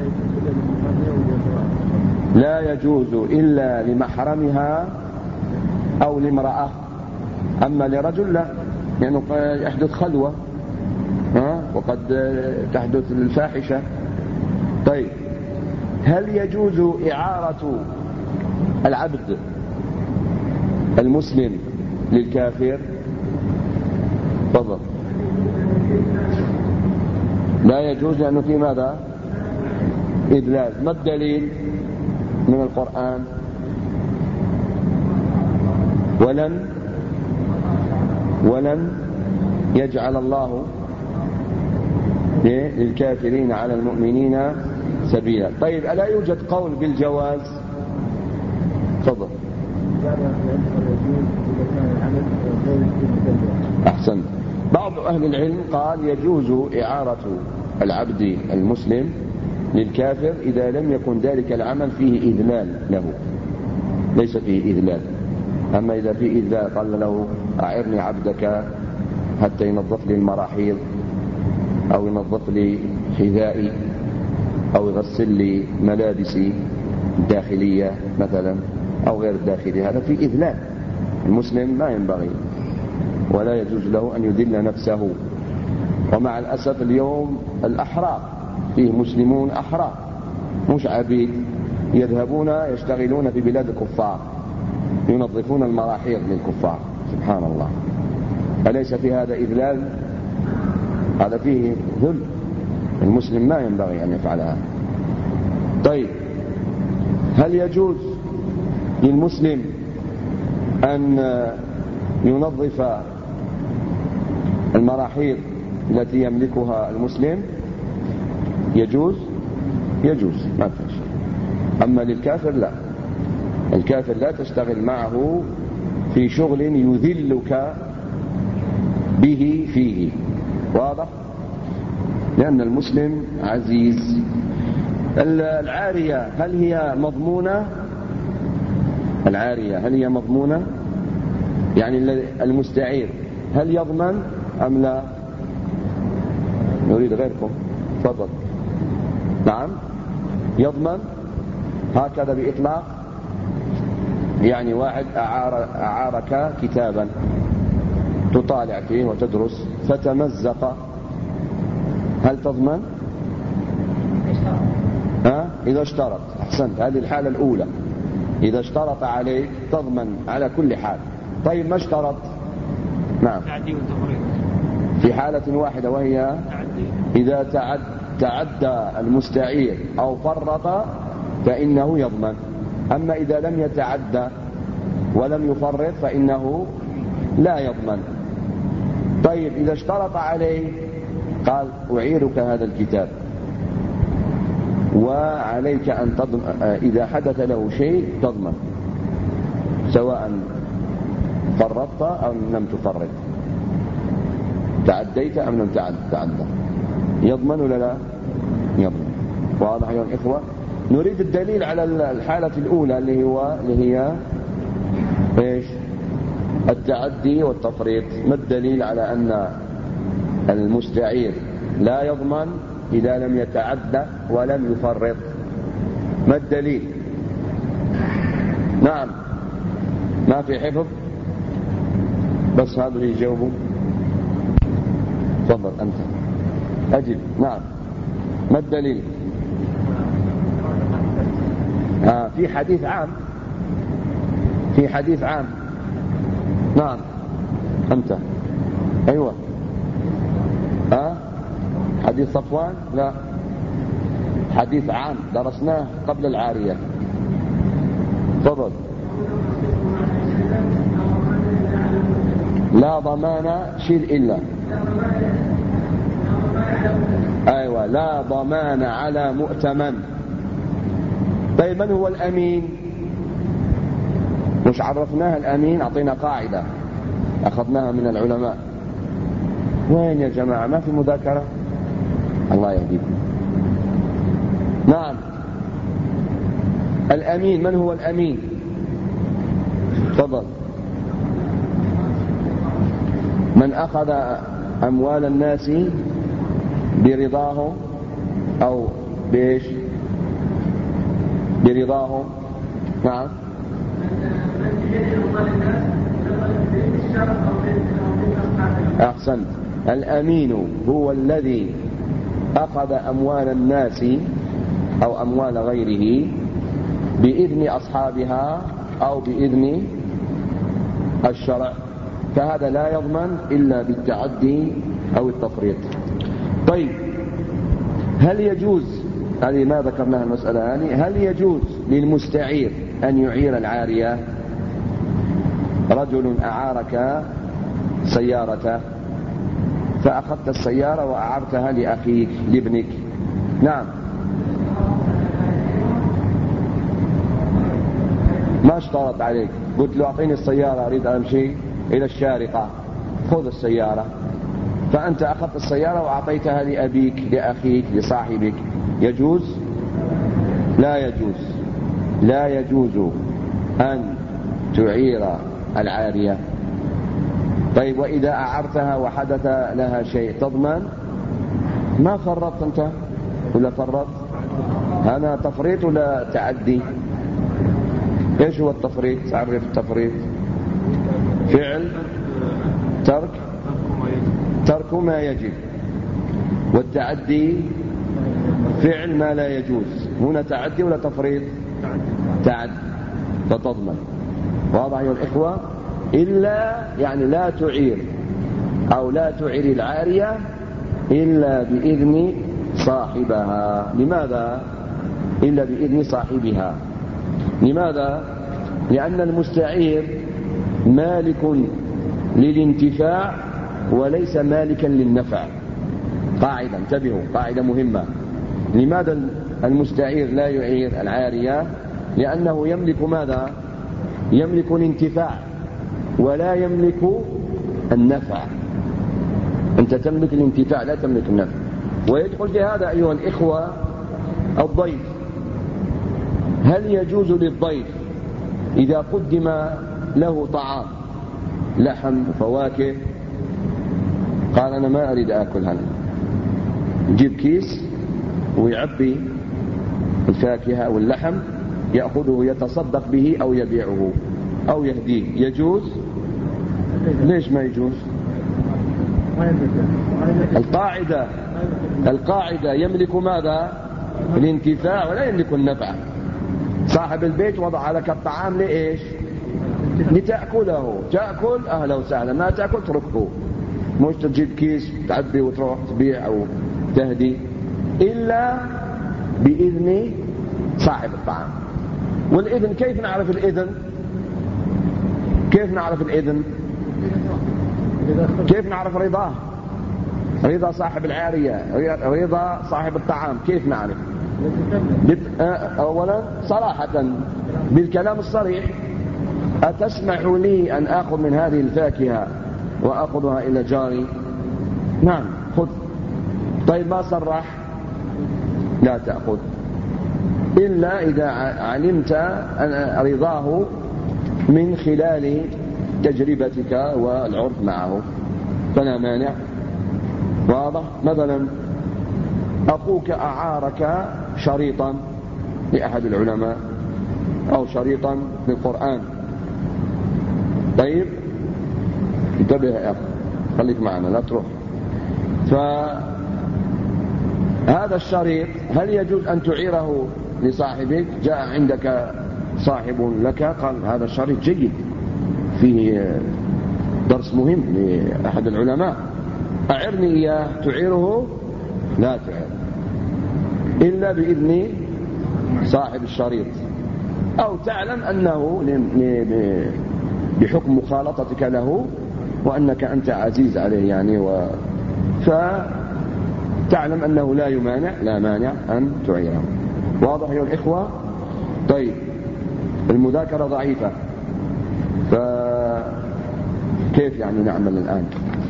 لا يجوز إلا لمحرمها أو لامرأة. أما لرجل لا، يعني يحدث خلوة وقد تحدث الفاحشة. طيب هل يجوز إعارة العبد المسلم للكافر؟ تفضل. لا يجوز لأنه في ماذا؟ إدلال. ما الدليل من القرآن؟ ولن يجعل الله للكافرين على المؤمنين سبيلا. طيب ألا يوجد قول بالجواز؟ تفضل. أحسنت. بعض أهل العلم قال يجوز إعارة العبد المسلم للكافر إذا لم يكن ذلك العمل فيه إذلال له، ليس فيه إذلال. أما إذا فيه إذلال قال له أعرني عبدك حتى ينظف لي المراحيض أو ينظف لي حذائي أو يغسل لي ملابسي الداخلية مثلا أو غير الداخلية، هذا فيه إذلال. المسلم ما ينبغي ولا يجوز له أن يذل نفسه. ومع الأسف اليوم الأحرار فيه مسلمون أحرار مش عبيد، يذهبون يشتغلون في بلاد الكفار، ينظفون المراحيض للكفار. سبحان الله. أليس في هذا إذلال؟ هذا فيه ذل. المسلم ما ينبغي أن يفعل هذا. طيب هل يجوز للمسلم أن ينظف المراحيض التي يملكها المسلم؟ يجوز ما في شيء. أما للكافر لا. الكافر لا تشتغل معه في شغل يذلك به فيه. واضح؟ لأن المسلم عزيز. العارية هل هي مضمونة؟ العارية هل هي مضمونة؟ يعني المستعير هل يضمن أم لا؟ نريد غيركم. تفضل. نعم يضمن هكذا بإطلاق. يعني واحد أعارك كتابا تطالع فيه وتدرس فتمزق، هل تضمن؟ إذا اشترط. أحسنت. هذه الحالة الأولى. إذا اشترط عليك تضمن على كل حال. طيب ما اشترط؟ نعم في حالة واحدة وهي إذا تعدى المستعير أو فرط فإنه يضمن. أما إذا لم يتعدى ولم يفرط فإنه لا يضمن. طيب إذا اشترط عليه قال أعيرك هذا الكتاب وعليك أن تضمن إذا حدث له شيء تضمن، سواء فرطت أو لم تفرط. تعديت أم لم تعدى؟ يضمن ولا لا؟ يضمن. واضح يا الإخوة؟ نريد الدليل على الحالة الأولى اللي هي إيش؟ التعدي والتفريط. ما الدليل على أن المستعير لا يضمن إذا لم يتعدى ولم يفرط؟ ما الدليل؟ نعم، ما في حفظ، بس هذا اللي يجاوبه. تفضل أنت أجب. نعم، ما الدليل؟ في حديث عام، في حديث عام. نعم أنت. أيوة. حديث صفوان؟ لا، حديث عام درسناه قبل العارية. تفضل. لا ضمان شيل إلا. أيوة، لا ضمان على مؤتمن. طيب من هو الأمين؟ مش عرفناها الأمين؟ أعطينا قاعدة أخذناها من العلماء. وين يا جماعة؟ ما في مذاكرة؟ الله يهديكم. نعم، الأمين. من هو الأمين؟ تفضل. من أخذ أموال الناس برضاه أو بإيش؟ برضاه. نعم. أحسنت. الأمين هو الذي أخذ أموال الناس أو أموال غيره بإذن أصحابها أو بإذن الشرع، فهذا لا يضمن إلا بالتعدي أو التفريط. طيب، هل يجوز، هذه ما ذكرناها المسألة هذه، هل يجوز للمستعير أن يعير العارية؟ رجل أعارك سيارته، فأخذت السيارة وأعرتها لأخيك لابنك. نعم، ما اشترط عليك، قلت له أعطيني السيارة أريد أمشي إلى الشارقة، خذ السيارة. فأنت أخذت السيارة وأعطيتها لأبيك لأخيك لصاحبك، يجوز؟ لا يجوز. لا يجوز أن تعير العارية. طيب، وإذا أعرتها وحدث لها شيء تضمن؟ ما فرطت أنت ولا فرطت؟ أنا تفريط ولا تعدي؟ إيش هو التفريط؟ تعرف التفريط؟ فعل ترك ما يجب، والتعدي فعل ما لا يجوز. هنا تعدي ولا تفريط؟ تعدي، فتضمن. واضح يا الإخوة؟ إلا يعني لا تعير أو لا تعير العارية إلا بإذن صاحبها. لماذا؟ إلا بإذن صاحبها. لماذا؟ لأن المستعير مالك للانتفاع وليس مالكا للنفع. قاعدة، انتبهوا، قاعدة مهمة. لماذا المستعير لا يعير العارية؟ لأنه يملك ماذا؟ يملك الانتفاع ولا يملك النفع. أنت تملك الانتفاع لا تملك النفع. ويدخل في هذا أيها الإخوة الضيف. هل يجوز للضيف إذا قدم له طعام لحم وفواكه قال أنا ما أريد أكل هذا، يجيب كيس ويعبي الفاكهة واللحم يأخذه يتصدق به أو يبيعه أو يهديه، يجوز؟ ليش ما يجوز؟ القاعدة يملك ماذا؟ الانتفاع ولا يملك النفع. صاحب البيت وضع لك الطعام لإيش؟ لتأكله، تأكل أهلا وسهلا، ما تأكل تركه. مش تجيب كيس تعبي وتروح تبيع أو تهدي إلا بإذن صاحب الطعام. والإذن كيف نعرف الإذن؟ كيف نعرف الإذن؟ كيف نعرف رضاه؟ رضا صاحب العارية، رضا صاحب الطعام، كيف نعرف؟ أولا صراحة بالكلام الصريح، أتسمح لي أن أخذ من هذه الفاكهة وأخذها إلى جاري؟ نعم خذ. طيب ما صرح لا تأخذ إلا إذا علمت رضاه من خلال تجربتك والعرف معه فلا مانع. واضح؟ مثلا أخوك أعارك شريطا لأحد العلماء أو شريطا للقرآن. طيب انتبه يا أخي، خليك معنا لا تروح. فهذا الشريط هل يجوز أن تعيره لصاحبك؟ جاء عندك صاحب لك قال هذا الشريط جيد فيه درس مهم لأحد العلماء، أعرني إياه، تعيره؟ لا تعير إلا بإذن صاحب الشريط، أو تعلم أنه بحكم مخالطتك له وأنك أنت عزيز عليه يعني فتعلم أنه لا مانع أن تعيره. واضح يا الإخوة؟ طيب المذاكرة ضعيفة، فكيف يعني نعمل الآن؟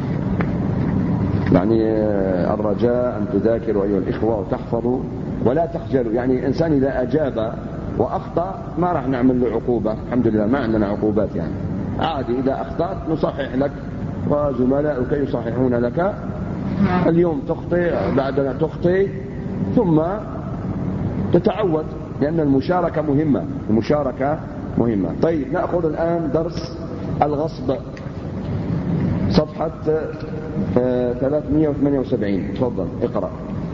يعني الرجاء أن تذاكروا أيها الإخوة وتحفظوا ولا تخجلوا. يعني الإنسان إذا أجاب وأخطأ ما راح نعمل له عقوبة، الحمد لله ما عندنا عقوبات يعني، عادي إذا أخطأت نصحح لك وزملائك يصححون لك. اليوم تخطئ بعدما تخطئ ثم تتعود، لأن المشاركة مهمة. طيب نأخذ الآن درس الغصب، صفحة 378. تفضل اقرأ.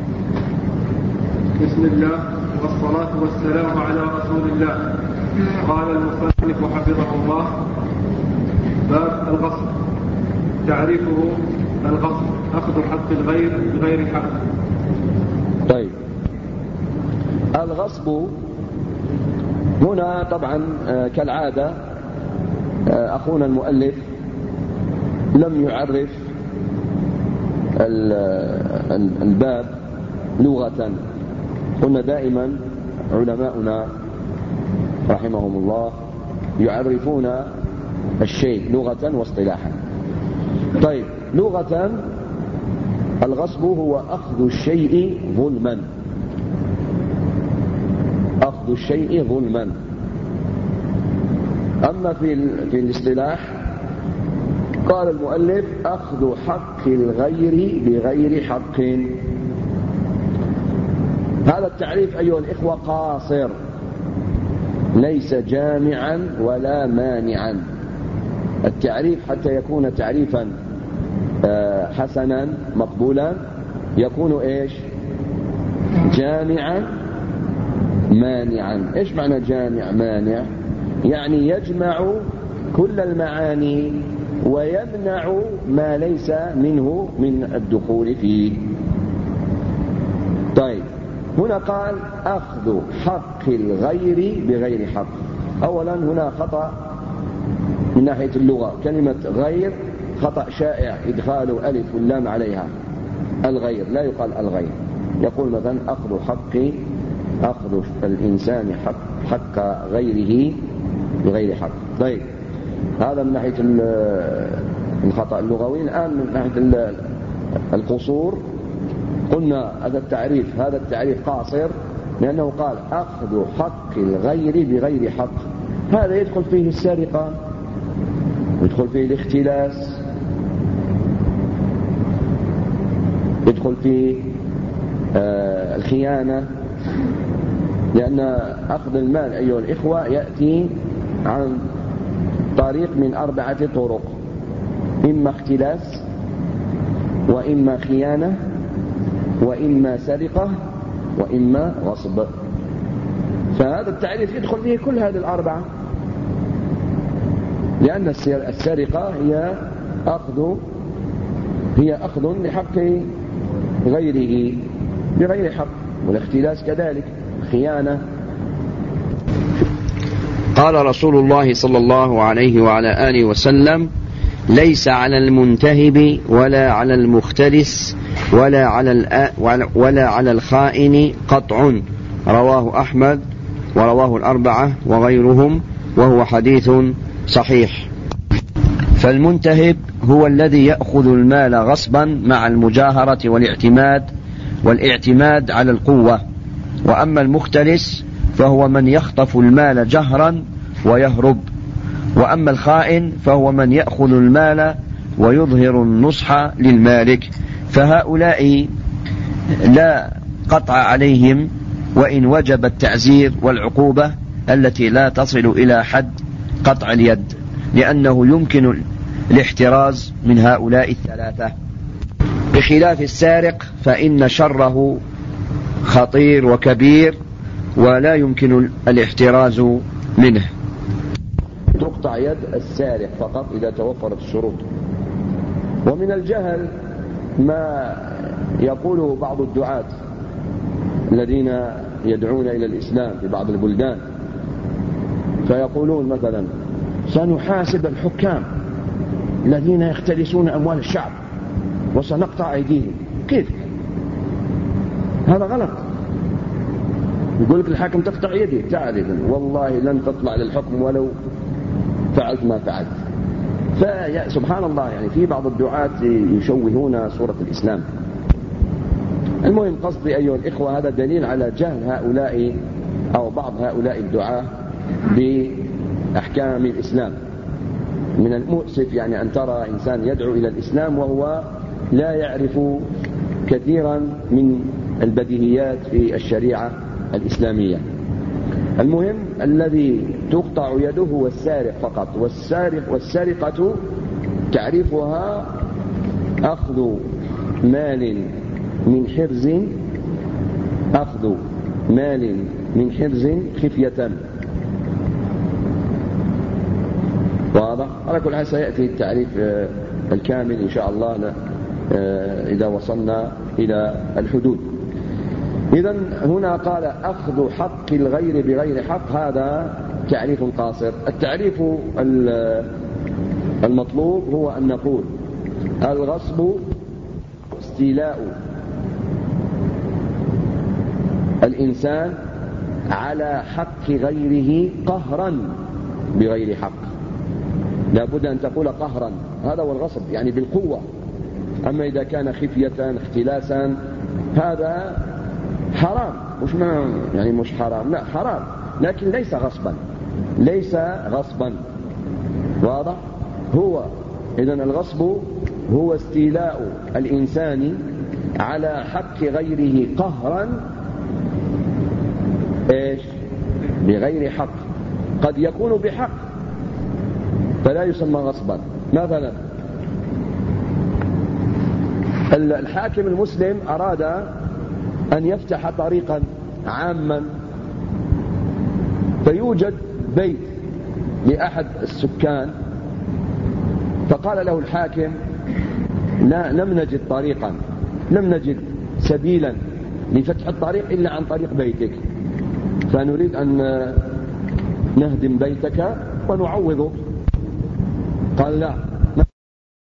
بسم الله والصلاة والسلام على رسول الله. قال المصنف حفظه الله: باب الغصب. تعريفه: الغصب أخذ حق الغير بغير حق. طيب الغصب هنا طبعا كالعادة أخونا المؤلف لم يعرف الباب لغة. قلنا دائما علماؤنا رحمهم الله يعرفون الشيء لغة واصطلاحا. طيب لغة الغصب هو أخذ الشيء ظلما، أخذ الشيء ظلما. أما في الاصطلاح قال المؤلف: أخذ حق الغير بغير حق. هذا التعريف أيها الإخوة قاصر، ليس جامعا ولا مانعا. التعريف حتى يكون تعريفا حسنا مقبولا يكون إيش؟ جامعا مانعا. إيش معنى جامع مانع؟ يعني يجمع كل المعاني ويمنع ما ليس منه من الدخول فيه. طيب هنا قال أخذ حق الغير بغير حق. أولا هنا خطأ من ناحية اللغة، كلمة غير خطأ شائع إدخال ألف واللام عليها. الغير لا يقال الغير، يقول مثلا أخذ الإنسان حق غيره بغير حق. طيب هذا من ناحية الخطأ اللغوي. الآن من ناحية القصور قلنا هذا التعريف قاصر، لأنه قال أخذ حق الغير بغير حق. هذا يدخل فيه السرقة، يدخل فيه الاختلاس، يدخل فيه الخيانة، لأن أخذ المال أيها الإخوة يأتي عن طريق من 4 طرق: إما اختلاس، وإما خيانة، وإما سرقة، وإما غصب. فهذا التعريف يدخل فيه كل هذه 4، لأن السرقة هي أخذ لحق غيره بغير حق، والاختلاس كذلك خيانة. قال رسول الله صلى الله عليه وعلى آله وسلم: ليس على المنتهب ولا على المختلس ولا على الخائن قطع. رواه أحمد ورواه 4 وغيرهم، وهو حديث صحيح. فالمنتهب هو الذي يأخذ المال غصبا مع المجاهرة والاعتماد على القوة. وأما المختلس فهو من يخطف المال جهرا ويهرب. وأما الخائن فهو من يأخذ المال ويظهر النصح للمالك. فهؤلاء لا قطع عليهم وإن وجب التعزير والعقوبة التي لا تصل إلى حد قطع اليد، لأنه يمكن الاحتراز من هؤلاء الثلاثة، بخلاف السارق فإن شره خطير وكبير ولا يمكن الاحتراز منه. تقطع يد السارق فقط إذا توفرت الشروط. ومن الجهل ما يقوله بعض الدعاة الذين يدعون إلى الإسلام في بعض البلدان، فيقولون مثلا سنحاسب الحكام الذين يختلسون أموال الشعب وسنقطع أيديهم. كيف؟ هذا غلط. يقول لك الحاكم تقطع يدي، تعال والله لن تطلع للحكم ولو فعلت ما فعلت. فسبحان الله، يعني في بعض الدعاة يشوهون صورة الإسلام. المهم قصدي أيها الإخوة، هذا دليل على جهل هؤلاء أو بعض هؤلاء الدعاة بأحكام الإسلام. من المؤسف يعني أن ترى إنسان يدعو إلى الإسلام وهو لا يعرف كثيرا من البديهيات في الشريعة الإسلامية. المهم الذي تقطع يده هو السارق فقط. والسرقة تعريفها أخذ مال من حرز خفية. واضح؟ على كل حال سيأتي التعريف الكامل إن شاء الله إذا وصلنا إلى الحدود. إذن هنا قال أخذ حق الغير بغير حق، هذا تعريف قاصر. التعريف المطلوب هو أن نقول الغصب استيلاء الإنسان على حق غيره قهرا بغير حق. لا بد أن تقول قهرا، هذا هو الغصب يعني بالقوة. أما إذا كان خفية اختلاسا هذا حرام، مش حرام، لا حرام، لكن ليس غصبا. واضح؟ إذن الغصب هو استيلاء الإنسان على حق غيره قهرا بغير حق. قد يكون بحق فلا يسمى غصبا. مثلا الحاكم المسلم أراد أن يفتح طريقا عاما، فيوجد بيت لأحد السكان، فقال له الحاكم لم نجد طريقا، لم نجد سبيلا لفتح الطريق إلا عن طريق بيتك، فنريد أن نهدم بيتك ونعوضك. قال لا،